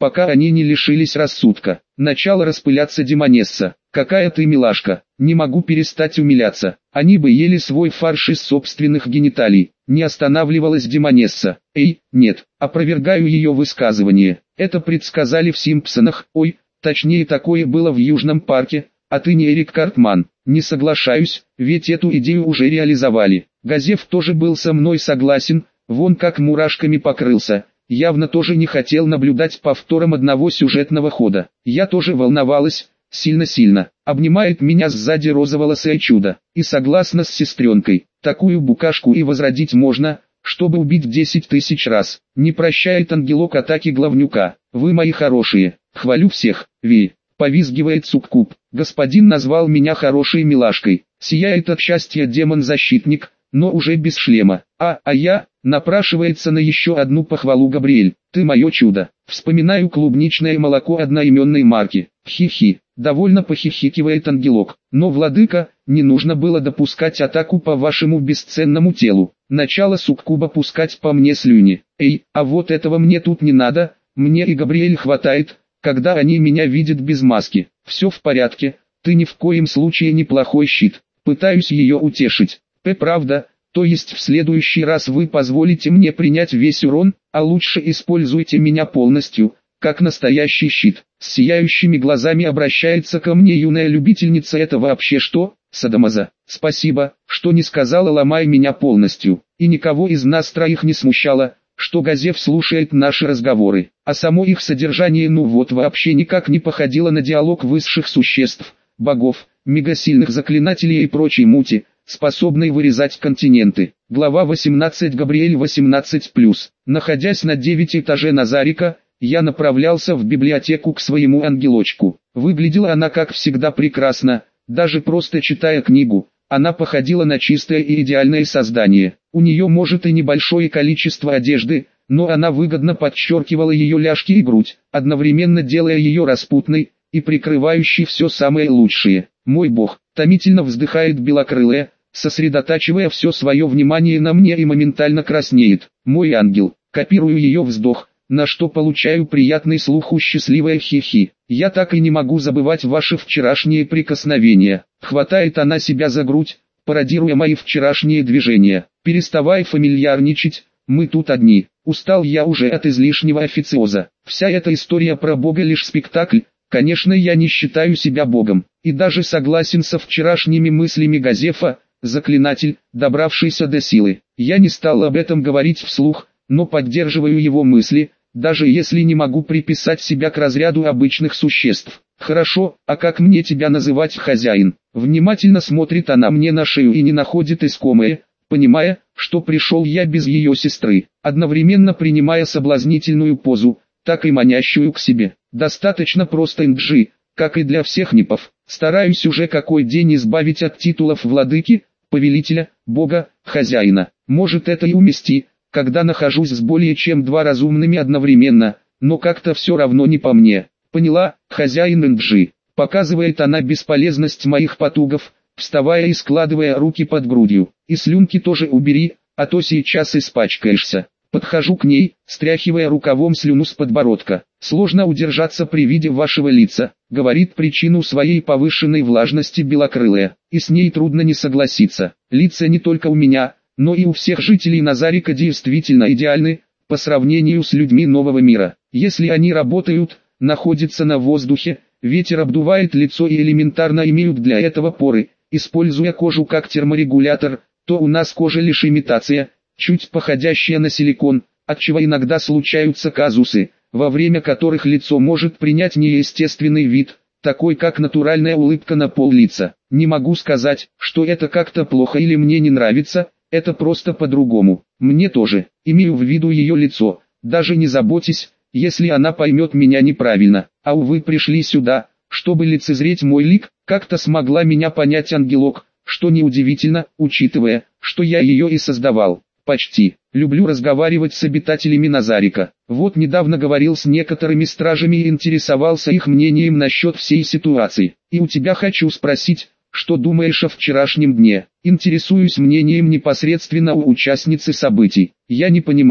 S1: пока они не лишились рассудка. Начала распыляться демонесса. Какая ты милашка, не могу перестать умиляться. Они бы ели свой фарш из собственных гениталий. Не останавливалась демонесса. Эй, нет, опровергаю ее высказывание. Это предсказали в Симпсонах, ой, точнее такое было в Южном парке, а ты не Эрик Картман. Не соглашаюсь, ведь эту идею уже реализовали. Газеф тоже был со мной согласен, вон как мурашками покрылся. Явно тоже не хотел наблюдать повтором одного сюжетного хода. Я тоже волновалась, сильно-сильно. Обнимает меня сзади розоволосое чудо. И согласна с сестренкой, такую букашку и возродить можно, чтобы убить 10 тысяч раз. Не прощает ангелок атаки главнюка. Вы мои хорошие, хвалю всех, Ви. Повизгивает суккуб. Господин назвал меня хорошей милашкой. Сияет от счастья демон-защитник, но уже без шлема. А я, напрашивается на еще одну похвалу Габриэль. Ты мое чудо. Вспоминаю клубничное молоко одноименной марки. Хи-хи. Довольно похихикивает ангелок. Но, владыка, не нужно было допускать атаку по вашему бесценному телу. Начало суккуба пускать по мне слюни. Эй, а вот этого мне тут не надо. Мне и Габриэль хватает, когда они меня видят без маски. Все в порядке, ты ни в коем случае не плохой щит. Пытаюсь ее утешить. Правда, то есть в следующий раз вы позволите мне принять весь урон, а лучше используйте меня полностью, как настоящий щит. С сияющими глазами обращается ко мне юная любительница. Это вообще что, садомаза? Спасибо, что не сказала ломай меня полностью. И никого из нас троих не смущало, что Газеф слушает наши разговоры, а само их содержание вообще никак не походило на диалог высших существ, богов, мегасильных заклинателей и прочей мути, способной вырезать континенты. Глава 18. Габриэль 18+. Находясь на 9 этаже Назарика, я направлялся в библиотеку к своему ангелочку. Выглядела она как всегда прекрасно, даже просто читая книгу. Она походила на чистое и идеальное создание. У нее может и небольшое количество одежды, но она выгодно подчеркивала ее ляжки и грудь, одновременно делая ее распутной и прикрывающей все самое лучшее. Мой бог, томительно вздыхает белокрылая, сосредотачивая все свое внимание на мне и моментально краснеет. Мой ангел, копирую ее вздох, на что получаю приятный слух счастливое хихи. Я так и не могу забывать ваши вчерашние прикосновения. Хватает она себя за грудь, пародируя мои вчерашние движения. Переставай фамильярничать, мы тут одни. Устал я уже от излишнего официоза. Вся эта история про Бога лишь спектакль. Конечно, я не считаю себя Богом, и даже согласен со вчерашними мыслями Газефа, заклинатель, добравшийся до силы. Я не стал об этом говорить вслух, но поддерживаю его мысли, даже если не могу приписать себя к разряду обычных существ. Хорошо, а как мне тебя называть, хозяин? Внимательно смотрит она мне на шею и не находит искомое, понимая, что пришел я без ее сестры, одновременно принимая соблазнительную позу, так и манящую к себе. Достаточно просто инджи, как и для всех нипов. Стараюсь уже какой день избавить от титулов владыки, повелителя, бога, хозяина. Может это и умести, когда нахожусь с более чем 2 разумными одновременно, но как-то все равно не по мне. Поняла, хозяин инджи. Показывает она бесполезность моих потугов, вставая и складывая руки под грудью. И слюнки тоже убери, а то сейчас испачкаешься. Подхожу к ней, стряхивая рукавом слюну с подбородка. Сложно удержаться при виде вашего лица, говорит причину своей повышенной влажности белокрылая. И с ней трудно не согласиться. Лица не только у меня, но и у всех жителей Назарика действительно идеальны, по сравнению с людьми нового мира. Если они работают, находятся на воздухе, ветер обдувает лицо и элементарно имеют для этого поры, используя кожу как терморегулятор, то у нас кожа лишь имитация, чуть походящая на силикон, отчего иногда случаются казусы, во время которых лицо может принять неестественный вид, такой как натуральная улыбка на пол-лица. Не могу сказать, что это как-то плохо или мне не нравится, это просто по-другому. Мне тоже, имею в виду ее лицо, даже не заботьтесь, если она поймет меня неправильно. А увы, пришли сюда, чтобы лицезреть мой лик, как-то смогла меня понять ангелок, что неудивительно, учитывая, что я ее и создавал. Почти. Люблю разговаривать с обитателями Назарика. Вот недавно говорил с некоторыми стражами и интересовался их мнением насчет всей ситуации. И у тебя хочу спросить, что думаешь о вчерашнем дне? Интересуюсь мнением непосредственно у участницы событий. Я не понимаю,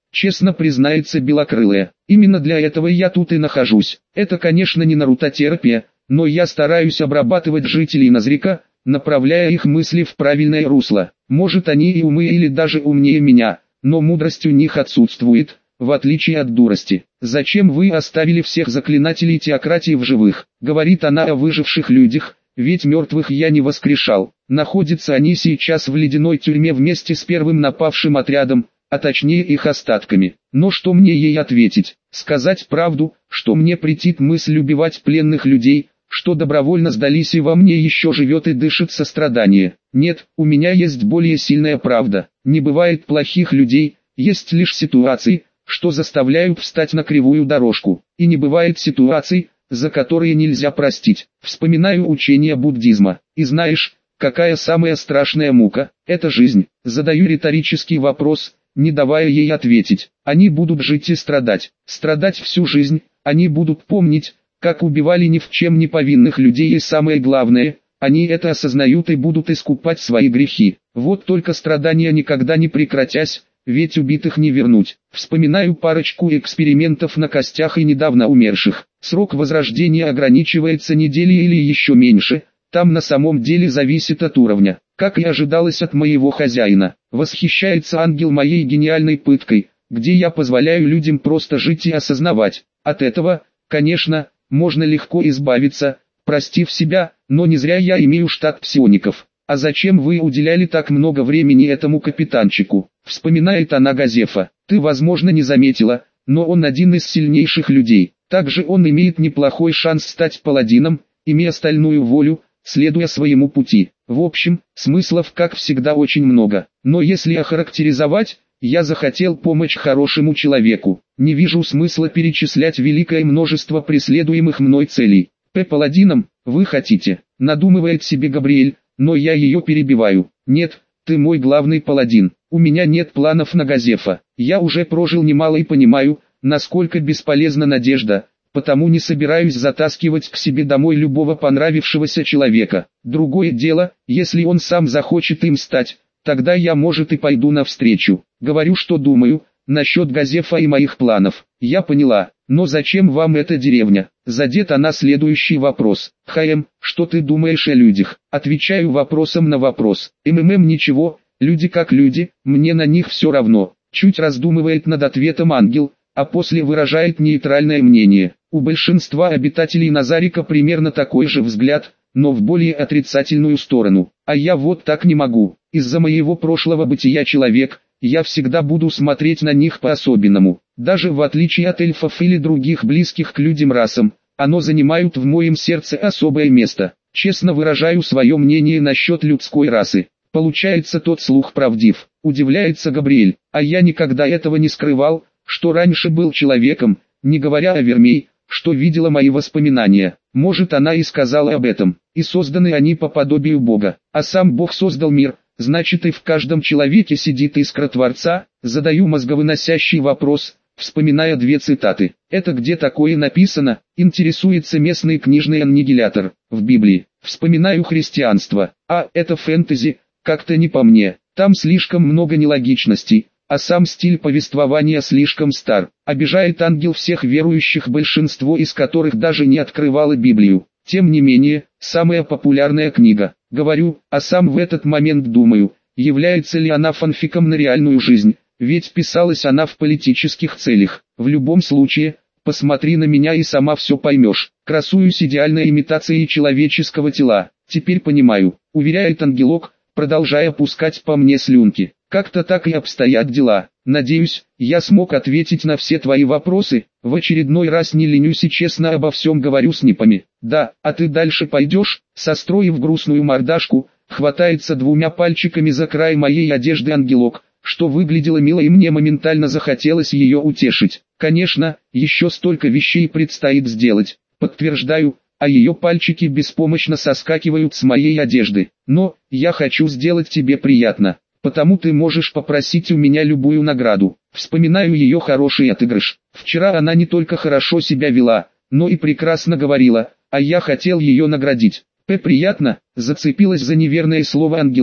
S1: честно признается Белокрылая. Именно для этого я тут и нахожусь. Это, конечно, не нарутотерапия, но я стараюсь обрабатывать жителей Назрика, направляя их мысли в правильное русло. Может, они и умы или даже умнее меня, но мудрость у них отсутствует, в отличие от дурости. «Зачем вы оставили всех заклинателей теократии в живых?» — говорит она о выживших людях, «ведь мертвых я не воскрешал. Находятся они сейчас в ледяной тюрьме вместе с первым напавшим отрядом, а точнее их остатками». Но что мне ей ответить? Сказать правду, что мне претит мысль убивать пленных людей, что добровольно сдались и во мне еще живет и дышит сострадание? Нет, у меня есть более сильная правда. Не бывает плохих людей, есть лишь ситуации, что заставляют встать на кривую дорожку. И не бывает ситуаций, за которые нельзя простить. Вспоминаю учение буддизма. И знаешь, какая самая страшная мука? Это жизнь. Задаю риторический вопрос, не давая ей ответить. Они будут жить и страдать. Страдать всю жизнь. Они будут помнить, как убивали ни в чем не повинных людей, и самое главное, они это осознают и будут искупать свои грехи. Вот только страдания никогда не прекратясь, ведь убитых не вернуть. Вспоминаю парочку экспериментов на костях и недавно умерших. Срок возрождения ограничивается неделей или еще меньше, там на самом деле зависит от уровня. Как и ожидалось от моего хозяина, восхищается ангел моей гениальной пыткой, где я позволяю людям просто жить и осознавать. От этого, конечно, можно легко избавиться, простив себя, но не зря я имею штат псиоников. «А зачем вы уделяли так много времени этому капитанчику?» — вспоминает она Газефа. «Ты, возможно, не заметила, но он один из сильнейших людей. Также он имеет неплохой шанс стать паладином, имея стальную волю, следуя своему пути. В общем, смыслов, как всегда, очень много. Но если охарактеризовать, я захотел помочь хорошему человеку. Не вижу смысла перечислять великое множество преследуемых мной целей. Паладином, вы хотите?» — надумывает себе Габриэль, но я ее перебиваю. «Нет, ты мой главный паладин. У меня нет планов на Газефа. Я уже прожил немало и понимаю, насколько бесполезна надежда, потому не собираюсь затаскивать к себе домой любого понравившегося человека. Другое дело, если он сам захочет им стать, тогда я, может, и пойду навстречу. Говорю, что думаю, насчет Газефа и моих планов. Я поняла, но зачем вам эта деревня?» Задета на следующий вопрос. Что ты думаешь о людях? Отвечаю вопросом на вопрос. Ничего, люди как люди, мне на них все равно. Чуть раздумывает над ответом ангел, а после выражает нейтральное мнение. У большинства обитателей Назарика примерно такой же взгляд, но в более отрицательную сторону. А я вот так не могу. Из-за моего прошлого бытия человек, я всегда буду смотреть на них по-особенному. Даже в отличие от эльфов или других близких к людям расам, оно занимают в моем сердце особое место. Честно выражаю свое мнение насчет людской расы. Получается, тот слух правдив. Удивляется Габриэль. А я никогда этого не скрывал, что раньше был человеком, не говоря о Вермей, что видела мои воспоминания. Может, она и сказала об этом. И созданы они по подобию Бога. А сам Бог создал мир. Значит, и в каждом человеке сидит искра Творца. Задаю мозговыносящий вопрос, вспоминая две цитаты. Это где такое написано? Интересуется местный книжный аннигилятор. В Библии. Вспоминаю христианство. А, это фэнтези, как-то не по мне. Там слишком много нелогичностей, а сам стиль повествования слишком стар. Обижает ангел всех верующих, большинство из которых даже не открывало Библию. Тем не менее, самая популярная книга. Говорю, а сам в этот момент думаю, является ли она фанфиком на реальную жизнь, ведь писалась она в политических целях. В любом случае, посмотри на меня и сама все поймешь. Красуюсь идеальной имитацией человеческого тела. Теперь понимаю, уверяет ангелок, продолжая пускать по мне слюнки. Как-то так и обстоят дела. Надеюсь, я смог ответить на все твои вопросы. В очередной раз не ленюсь и честно обо всем говорю с НИПами. Да, а ты дальше пойдешь? Состроив грустную мордашку, хватается двумя пальчиками за край моей одежды ангелок, что выглядело мило, и мне моментально захотелось ее утешить. Конечно, еще столько вещей предстоит сделать. Подтверждаю, а ее пальчики беспомощно соскакивают с моей одежды. Но, я хочу сделать тебе приятно. Потому ты можешь попросить у меня любую награду. Вспоминаю ее хороший отыгрыш. Вчера она не только хорошо себя вела, но и прекрасно говорила, а я хотел ее наградить. Приятно, зацепилась за неверное слово ангелок,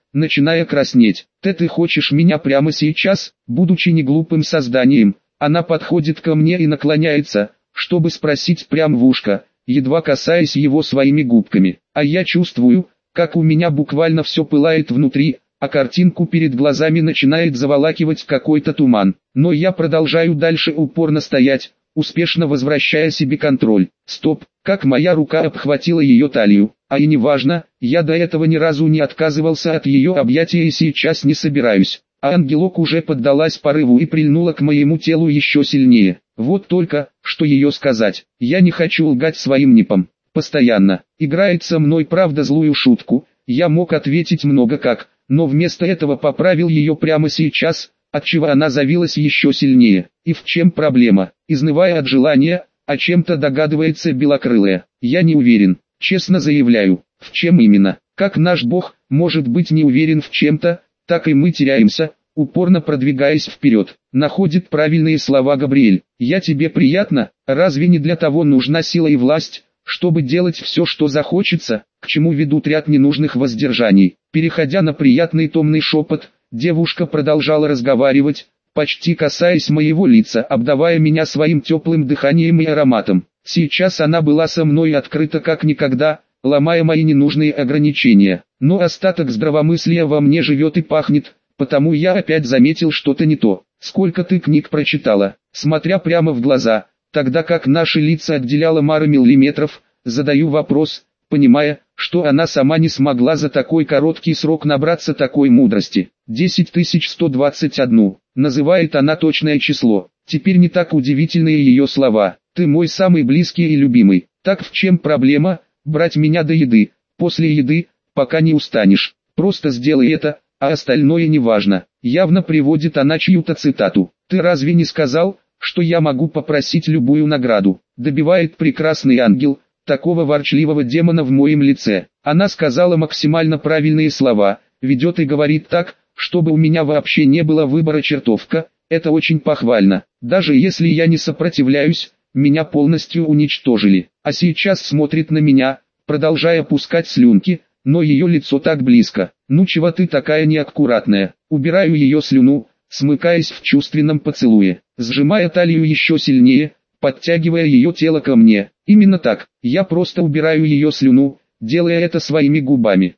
S1: начиная краснеть. Ты хочешь меня прямо сейчас, будучи неглупым созданием? Она подходит ко мне и наклоняется, чтобы спросить прямо в ушко, едва касаясь его своими губками. А я чувствую, как у меня буквально все пылает внутри, а картинку перед глазами начинает заволакивать какой-то туман. Но я продолжаю дальше упорно стоять, успешно возвращая себе контроль. Стоп, как моя рука обхватила ее талию. А и неважно, я до этого ни разу не отказывался от ее объятия и сейчас не собираюсь. А ангелок уже поддалась порыву и прильнула к моему телу еще сильнее. Вот только, что ее сказать, я не хочу лгать своим нипам. Постоянно играет со мной правда злую шутку, я мог ответить много как, но вместо этого поправил ее прямо сейчас, отчего она завилась еще сильнее. И в чем проблема? Изнывая от желания, о чем-то догадывается белокрылая. Я не уверен, честно заявляю, в чем именно. Как наш Бог может быть не уверен в чем-то, так и мы теряемся, упорно продвигаясь вперед. Находит правильные слова Габриэль. Я тебе приятно, разве не для того нужна сила и власть, чтобы делать все, что захочется, к чему ведут ряд ненужных воздержаний. Переходя на приятный томный шепот, девушка продолжала разговаривать, почти касаясь моего лица, обдавая меня своим теплым дыханием и ароматом. Сейчас она была со мной открыта как никогда, ломая мои ненужные ограничения. Но остаток здравомыслия во мне живет и пахнет, потому я опять заметил что-то не то. Сколько ты книг прочитала? Смотря прямо в глаза, тогда как наши лица отделяло мара миллиметров, задаю вопрос, понимая, что она сама не смогла за такой короткий срок набраться такой мудрости. 10121. Называет она точное число. Теперь не так удивительные ее слова. Ты мой самый близкий и любимый. Так в чем проблема, брать меня до еды, после еды, пока не устанешь. Просто сделай это, а остальное не важно. Явно приводит она чью-то цитату. Ты разве не сказал, что я могу попросить любую награду? Добивает прекрасный ангел, такого ворчливого демона в моем лице. Она сказала максимально правильные слова, ведет и говорит так, чтобы у меня вообще не было выбора чертовка, это очень похвально. Даже если я не сопротивляюсь, меня полностью уничтожили. А сейчас смотрит на меня, продолжая пускать слюнки, но ее лицо так близко. Ну чего ты такая неаккуратная? Убираю ее слюну, смыкаясь в чувственном поцелуе, сжимая талию еще сильнее, подтягивая ее тело ко мне. Именно так, я просто убираю ее слюну, делая это своими губами.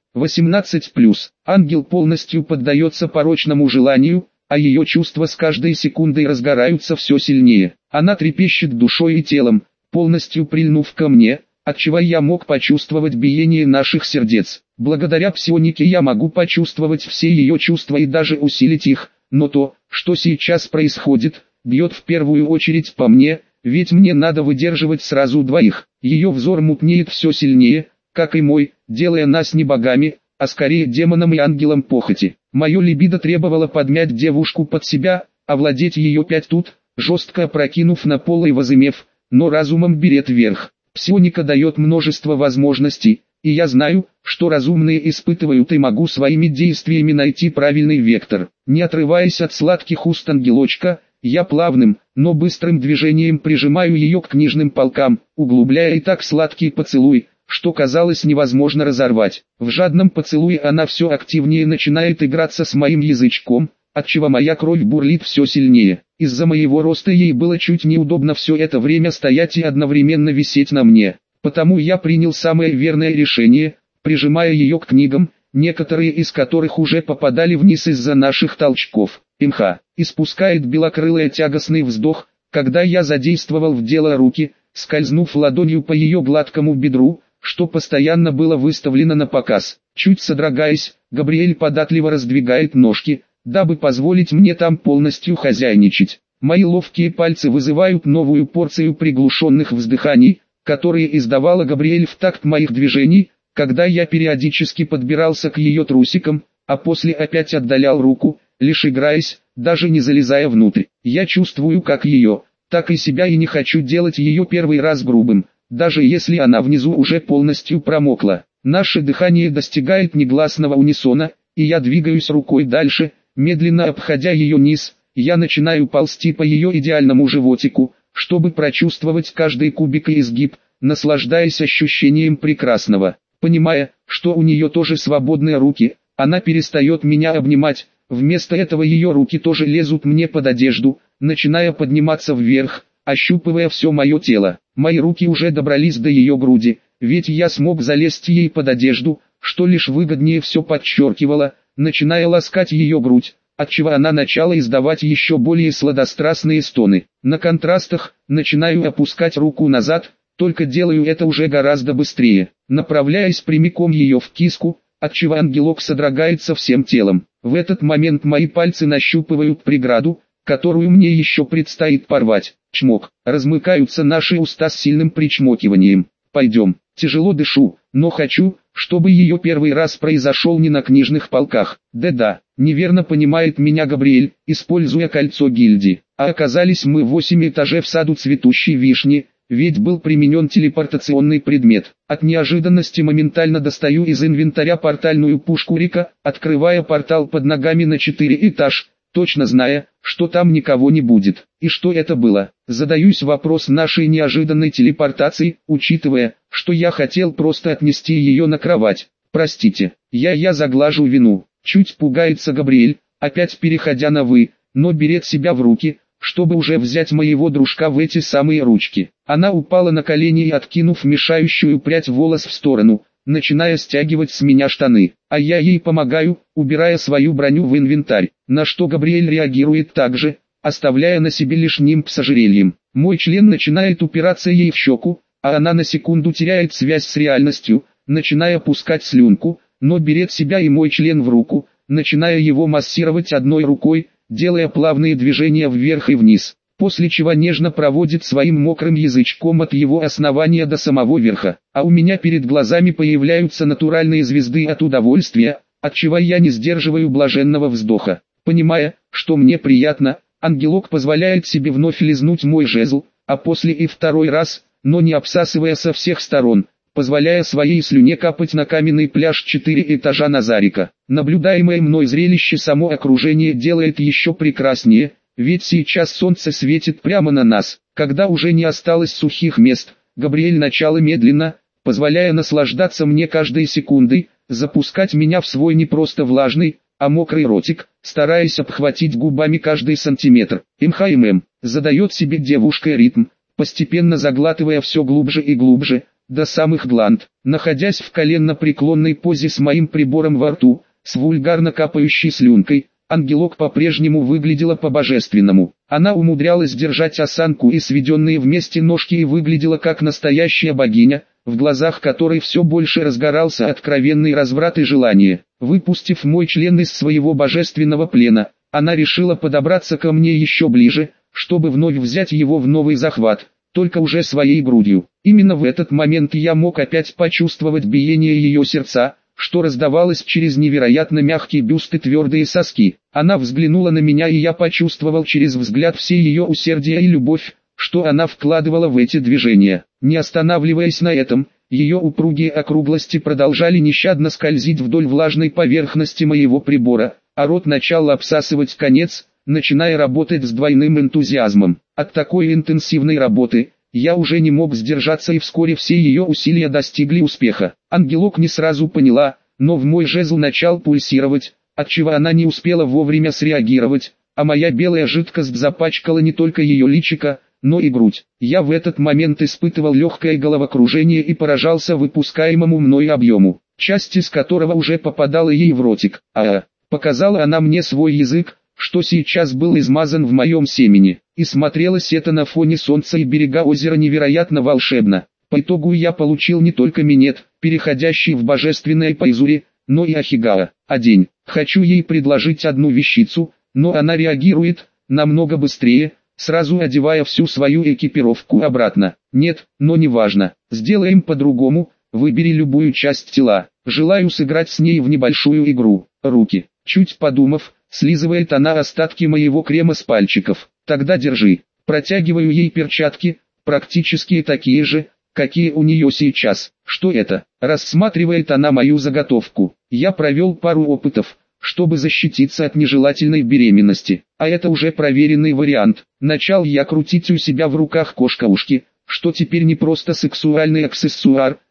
S1: 18+. Ангел полностью поддается порочному желанию, а ее чувства с каждой секундой разгораются все сильнее. Она трепещет душой и телом, полностью прильнув ко мне, отчего я мог почувствовать биение наших сердец. Благодаря псионике я могу почувствовать все ее чувства и даже усилить их, но то, что сейчас происходит, бьет в первую очередь по мне, ведь мне надо выдерживать сразу двоих. Ее взор мутнеет все сильнее, как и мой, делая нас не богами, а скорее демоном и ангелом похоти. Мое либидо требовало подмять девушку под себя, овладеть ее пять тут, жестко опрокинув на пол и возымев, но разумом берет верх. Псионика дает множество возможностей, и я знаю, что разумные испытывают и могу своими действиями найти правильный вектор. Не отрываясь от сладких уст ангелочка, я плавным, но быстрым движением прижимаю ее к книжным полкам, углубляя и так сладкий поцелуй, что казалось невозможно разорвать. В жадном поцелуе она все активнее начинает играться с моим язычком, отчего моя кровь бурлит все сильнее. Из-за моего роста ей было чуть неудобно все это время стоять и одновременно висеть на мне. Потому я принял самое верное решение, прижимая ее к книгам, некоторые из которых уже попадали вниз из-за наших толчков. Имха, испускает белокрылая тягостный вздох, когда я задействовал в дело руки, скользнув ладонью по ее гладкому бедру, что постоянно было выставлено на показ. Чуть содрогаясь, Габриэль податливо раздвигает ножки, дабы позволить мне там полностью хозяйничать. Мои ловкие пальцы вызывают новую порцию приглушенных вздыханий, которые издавала Габриэль в такт моих движений, когда я периодически подбирался к ее трусикам, а после опять отдалял руку, лишь играясь, даже не залезая внутрь. Я чувствую как ее, так и себя и не хочу делать ее первый раз грубым, даже если она внизу уже полностью промокла. Наше дыхание достигает негласного унисона, и я двигаюсь рукой дальше, медленно обходя ее низ, я начинаю ползти по ее идеальному животику, чтобы прочувствовать каждый кубик и изгиб, наслаждаясь ощущением прекрасного. Понимая, что у нее тоже свободные руки, она перестает меня обнимать, вместо этого ее руки тоже лезут мне под одежду, начиная подниматься вверх, ощупывая все мое тело. Мои руки уже добрались до ее груди, ведь я смог залезть ей под одежду, что лишь выгоднее все подчеркивало, начиная ласкать ее грудь, отчего она начала издавать еще более сладострастные стоны. На контрастах, начинаю опускать руку назад, только делаю это уже гораздо быстрее, направляясь прямиком ее в киску, отчего ангелок содрогается всем телом. В этот момент мои пальцы нащупывают преграду, которую мне еще предстоит порвать. Чмок. Размыкаются наши уста с сильным причмокиванием. Пойдем. Тяжело дышу, но хочу, чтобы ее первый раз произошел не на книжных полках. Да-да, неверно понимает меня Габриэль, используя кольцо гильдии. А оказались мы в 8 этаже в саду цветущей вишни, ведь был применен телепортационный предмет. От неожиданности моментально достаю из инвентаря портальную пушку Рика, открывая портал под ногами на 4 этаж, точно зная, что там никого не будет. И что это было? Задаюсь вопрос нашей неожиданной телепортации, учитывая, что я хотел просто отнести ее на кровать. Простите, я заглажу вину. Чуть пугается Габриэль, опять переходя на «вы», но берет себя в руки, чтобы уже взять моего дружка в эти самые ручки. Она упала на колени и, откинув мешающую прядь волос в сторону, начиная стягивать с меня штаны, а я ей помогаю, убирая свою броню в инвентарь, на что Габриэль реагирует так же, оставляя на себе лишь нимб с ожерельем. Мой член начинает упираться ей в щеку, а она на секунду теряет связь с реальностью, начиная пускать слюнку, но берет себя и мой член в руку, начиная его массировать одной рукой, делая плавные движения вверх и вниз, после чего нежно проводит своим мокрым язычком от его основания до самого верха, а у меня перед глазами появляются натуральные звезды от удовольствия, отчего я не сдерживаю блаженного вздоха. Понимая, что мне приятно, ангелок позволяет себе вновь лизнуть мой жезл, а после и второй раз, но не обсасывая со всех сторон, позволяя своей слюне капать на каменный пляж 4 этажа Назарика. Наблюдаемое мной зрелище само окружение делает еще прекраснее, ведь сейчас солнце светит прямо на нас. Когда уже не осталось сухих мест, Габриэль начала медленно, позволяя наслаждаться мне каждой секундой, запускать меня в свой не просто влажный, а мокрый ротик, стараясь обхватить губами каждый сантиметр. Задает себе девушка ритм, постепенно заглатывая все глубже и глубже, до самых гланд, находясь в коленно-преклонной позе с моим прибором во рту, с вульгарно капающей слюнкой, ангелок по-прежнему выглядела по-божественному. Она умудрялась держать осанку и сведенные вместе ножки и выглядела как настоящая богиня, в глазах которой все больше разгорался откровенный разврат и желание. Выпустив мой член из своего божественного плена, она решила подобраться ко мне еще ближе, чтобы вновь взять его в новый захват, только уже своей грудью. Именно в этот момент я мог опять почувствовать биение ее сердца, что раздавалось через невероятно мягкий бюст и твердые соски. Она взглянула на меня, и я почувствовал через взгляд все ее усердие и любовь, что она вкладывала в эти движения. Не останавливаясь на этом, ее упругие округлости продолжали нещадно скользить вдоль влажной поверхности моего прибора, а рот начал обсасывать конец, начиная работать с двойным энтузиазмом. От такой интенсивной работы я уже не мог сдержаться, и вскоре все ее усилия достигли успеха. Ангелок не сразу поняла, но в мой жезл начал пульсировать, отчего она не успела вовремя среагировать, а моя белая жидкость запачкала не только ее личико, но и грудь. Я в этот момент испытывал легкое головокружение и поражался выпускаемому мной объему, часть из которого уже попадала ей в ротик. Показала она мне свой язык, что сейчас был измазан в моем семени, и смотрелось это на фоне солнца и берега озера невероятно волшебно. По итогу я получил не только минет, переходящий в божественное пайзури, но и ахигава. День. Хочу ей предложить одну вещицу, но она реагирует намного быстрее, сразу одевая всю свою экипировку обратно. Нет, но не важно. Сделаем по-другому, выбери любую часть тела. Желаю сыграть с ней в небольшую игру. Руки. Чуть подумав, слизывает она остатки моего крема с пальчиков. Тогда держи. Протягиваю ей перчатки, практически такие же, какие у нее сейчас. Что это? Рассматривает она мою заготовку. Я провел пару опытов, чтобы защититься от нежелательной беременности. А это уже проверенный вариант. Начал я крутить у себя в руках кошка-ушки, что теперь не просто сексуальный аксессуар,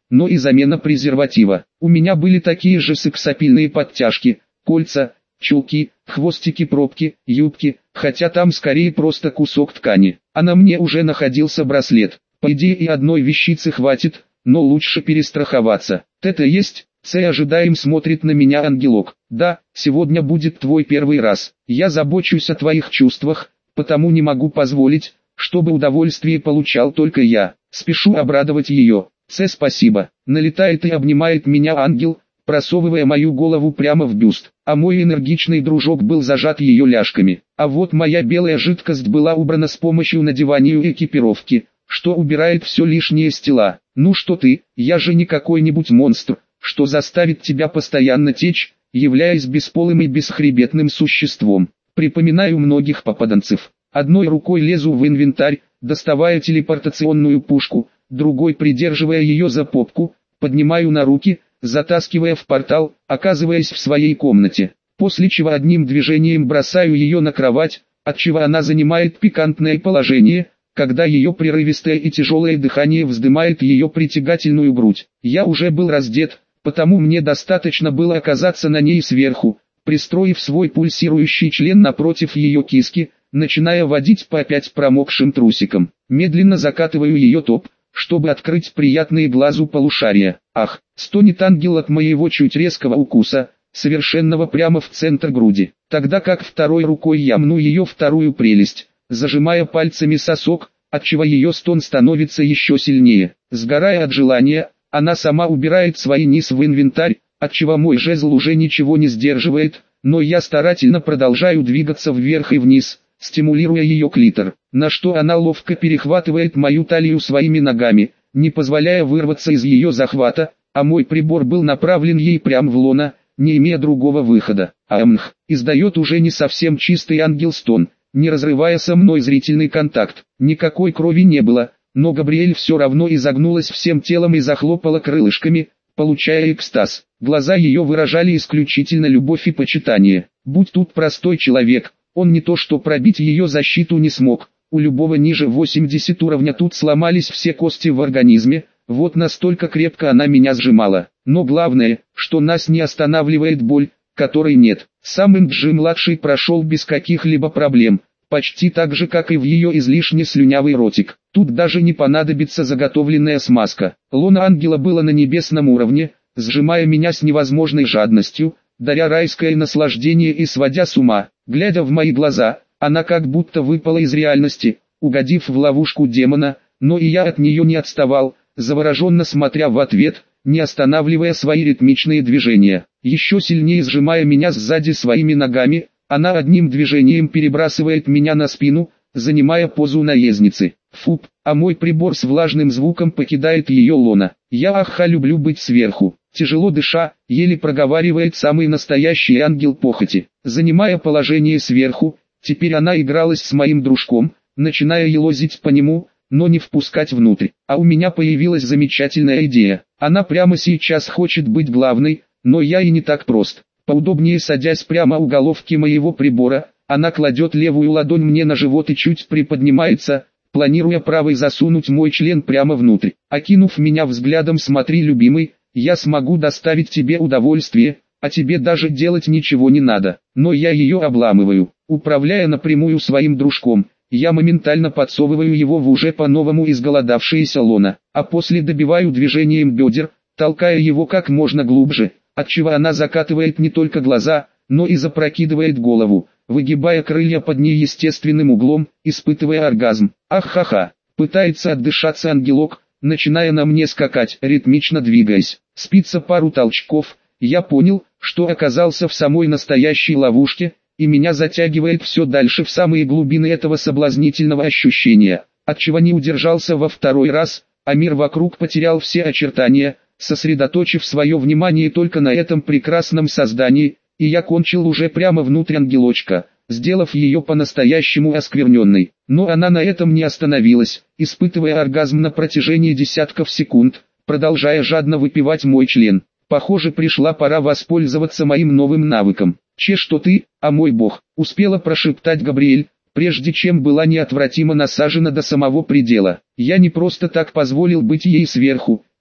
S1: но и замена презерватива. У меня были такие же сексапильные подтяжки, кольца, чулки, хвостики, пробки, юбки, хотя там скорее просто кусок ткани. А на мне уже находился браслет. По идее и одной вещицы хватит, но лучше перестраховаться. Это есть? Ожидаем, смотрит на меня ангелок. Да, сегодня будет твой первый раз. Я забочусь о твоих чувствах, потому не могу позволить, чтобы удовольствие получал только я. Спешу обрадовать ее. Спасибо. Налетает и обнимает меня ангел, просовывая мою голову прямо в бюст. А мой энергичный дружок был зажат ее ляжками. А вот моя белая жидкость была убрана с помощью надевания экипировки, что убирает все лишнее с тела. Ну что ты, я же не какой-нибудь монстр, что заставит тебя постоянно течь, являясь бесполым и бесхребетным существом. Припоминаю многих попаданцев. Одной рукой лезу в инвентарь, доставая телепортационную пушку, другой придерживая ее за попку, поднимаю на руки, затаскивая в портал, оказываясь в своей комнате. После чего одним движением бросаю ее на кровать, отчего она занимает пикантное положение, когда ее прерывистое и тяжелое дыхание вздымает ее притягательную грудь. Я уже был раздет, потому мне достаточно было оказаться на ней сверху, пристроив свой пульсирующий член напротив ее киски, начиная водить по опять промокшим трусикам. Медленно закатываю ее топ, чтобы открыть приятные глазу полушария. Ах, стонет ангел от моего чуть резкого укуса, совершенного прямо в центр груди. Тогда как второй рукой я мну ее вторую прелесть, зажимая пальцами сосок, отчего ее стон становится еще сильнее. Сгорая от желания, она сама убирает свои низ в инвентарь, отчего мой жезл уже ничего не сдерживает, но я старательно продолжаю двигаться вверх и вниз, стимулируя ее клитор, на что она ловко перехватывает мою талию своими ногами, не позволяя вырваться из ее захвата, а мой прибор был направлен ей прямо в лоно, не имея другого выхода. Амх, издает уже не совсем чистый ангел стон, не разрывая со мной зрительный контакт. Никакой крови не было, но Габриэль все равно изогнулась всем телом и захлопала крылышками, получая экстаз. Глаза ее выражали исключительно любовь и почитание. Будь тут простой человек, он не то что пробить ее защиту не смог. У любого ниже 80 уровня тут сломались все кости в организме, вот настолько крепко она меня сжимала. Но главное, что нас не останавливает боль, которой нет. Сам Инджи-младший прошел без каких-либо проблем, почти так же, как и в ее излишне слюнявый ротик. Тут даже не понадобится заготовленная смазка. Лоно ангела было на небесном уровне, сжимая меня с невозможной жадностью, даря райское наслаждение и сводя с ума. Глядя в мои глаза, она как будто выпала из реальности, угодив в ловушку демона, но и я от нее не отставал, завороженно смотря в ответ, не останавливая свои ритмичные движения. Еще сильнее сжимая меня сзади своими ногами, она одним движением перебрасывает меня на спину, занимая позу наездницы. Фуп, а мой прибор с влажным звуком покидает ее лоно. Я люблю быть сверху. Тяжело дыша, еле проговаривает самый настоящий ангел похоти. Занимая положение сверху, теперь она игралась с моим дружком, начиная елозить по нему, но не впускать внутрь. А у меня появилась замечательная идея. Она прямо сейчас хочет быть главной, но я и не так прост. Поудобнее садясь прямо у головки моего прибора, она кладет левую ладонь мне на живот и чуть приподнимается, планируя правой засунуть мой член прямо внутрь. Окинув меня взглядом, смотри, любимый, я смогу доставить тебе удовольствие, а тебе даже делать ничего не надо. Но я ее обламываю. Управляя напрямую своим дружком, я моментально подсовываю его в уже по-новому изголодавшееся лоно, а после добиваю движением бедер, толкая его как можно глубже, отчего она закатывает не только глаза, но и запрокидывает голову, выгибая крылья под неестественным углом, испытывая оргазм. Ах-ха-ха, пытается отдышаться ангелок, начиная на мне скакать, ритмично двигаясь. Спица пару толчков, я понял, что оказался в самой настоящей ловушке, и меня затягивает все дальше в самые глубины этого соблазнительного ощущения, отчего не удержался во второй раз, а мир вокруг потерял все очертания, сосредоточив свое внимание только на этом прекрасном создании, и я кончил уже прямо внутрь ангелочка, сделав ее по-настоящему оскверненной. Но она на этом не остановилась, испытывая оргазм на протяжении десятков секунд, продолжая жадно выпивать мой член. Похоже, пришла пора воспользоваться моим новым навыком. Что ты, а мой бог, успела прошептать Габриэль, прежде чем была неотвратимо насажена до самого предела. Я не просто так позволил быть ей сверху,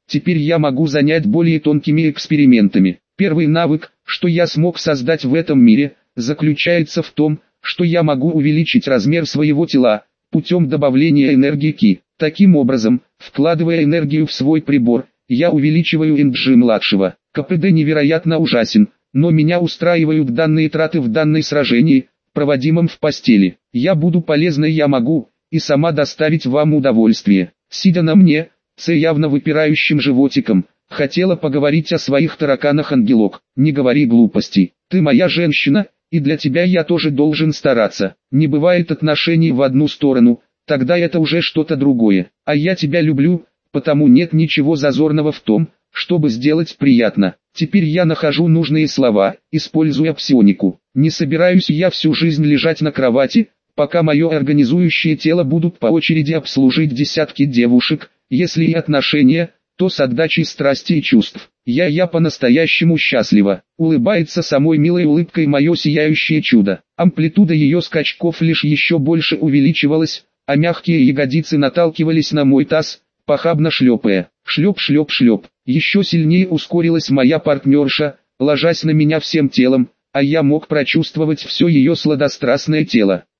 S1: Теперь я могу занять более тонкими экспериментами. Первый навык, что я смог создать в этом мире, заключается в том, что я могу увеличить размер своего тела, путем добавления энергии Ки. Таким образом, вкладывая энергию в свой прибор, я увеличиваю энерджи младшего. КПД невероятно ужасен, но меня устраивают данные траты в данной сражении, проводимом в постели. Я буду полезной, я могу, и сама доставить вам удовольствие. Сидя на мне, с явно выпирающим животиком, хотела поговорить о своих тараканах, ангелок. Не говори глупостей, ты моя женщина, и для тебя я тоже должен стараться. Не бывает отношений в одну сторону, тогда это уже что-то другое. А я тебя люблю, потому нет ничего зазорного в том, чтобы сделать приятно. Теперь я нахожу нужные слова, используя псионику. Не собираюсь я всю жизнь лежать на кровати, пока мое организующее тело будут по очереди обслужить десятки девушек, если и отношения, то с отдачей страсти и чувств. Я по-настоящему счастлива. Улыбается самой милой улыбкой мое сияющее чудо. Амплитуда ее скачков лишь еще больше увеличивалась, а мягкие ягодицы наталкивались на мой таз, похабно шлепая. Шлеп-шлеп-шлеп. Еще сильнее ускорилась моя партнерша, ложась на меня всем телом, а я мог прочувствовать все ее сладострастное тело.